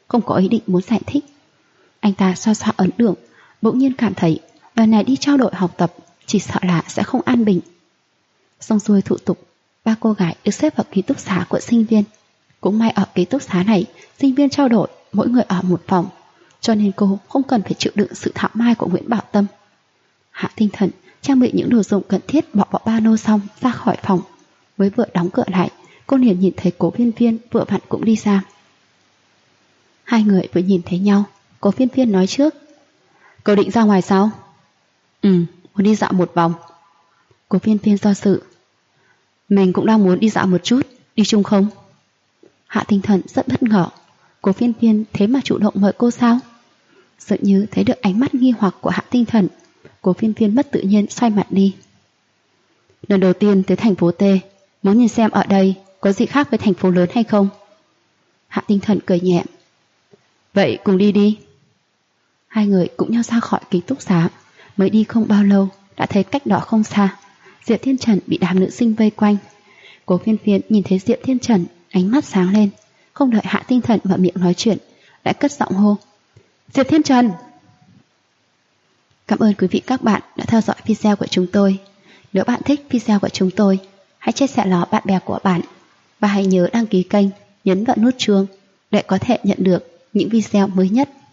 Speaker 1: không có ý định muốn giải thích. Anh ta xoa xoa ấn đường, bỗng nhiên cảm thấy lần này đi trao đổi học tập chỉ sợ là sẽ không an bình. Xong xuôi thủ tục, 3 cô gái được xếp vào ký túc xá của sinh viên. Cũng may ở ký túc xá này, sinh viên trao đổi mỗi người ở một phòng, cho nên cô không cần phải chịu đựng sự thảo mai của Nguyễn Bảo Tâm. Hạ Tinh Thần trang bị những đồ dùng cần thiết bỏ vào ba lô xong ra khỏi phòng. Mới vừa đóng cửa lại, cô liền nhìn thấy Cố Viên Viên vừa vặn cũng đi ra. Hai người vừa nhìn thấy nhau, Cố Viên Viên nói trước: "Cậu định ra ngoài sao?" Muốn đi dạo một vòng." Cố Viên Viên do dự: "Mình cũng đang muốn đi dạo một chút, đi chung không?" Hạ Tinh Thần rất bất ngờ, Cố Viên Viên thế mà chủ động mời cô sao? Dường như thấy được ánh mắt nghi hoặc của Hạ Tinh Thần, Cố Viên Viên mất tự nhiên xoay mặt đi. "Lần đầu tiên tới thành phố T, muốn nhìn xem ở đây có gì khác với thành phố lớn hay không?" Hạ Tinh Thần cười nhẹ: "Vậy cùng đi đi." Hai người cũng nhau ra khỏi ký túc xá. Mới đi không bao lâu đã thấy cách đó không xa, Diệp Thiên Trần bị đám nữ sinh vây quanh. Cố Viên Viên nhìn thấy Diệp Thiên Trần, ánh mắt sáng lên, không đợi Hạ Tinh Thần mở miệng nói chuyện, đã cất giọng hô: "Diệp Thiên Trần!" Cảm ơn quý vị các bạn đã theo dõi video của chúng tôi. Nếu bạn thích video của chúng tôi, hãy chia sẻ nó bạn bè của bạn và hãy nhớ đăng ký kênh, nhấn vào nút chuông để có thể nhận được những video mới nhất.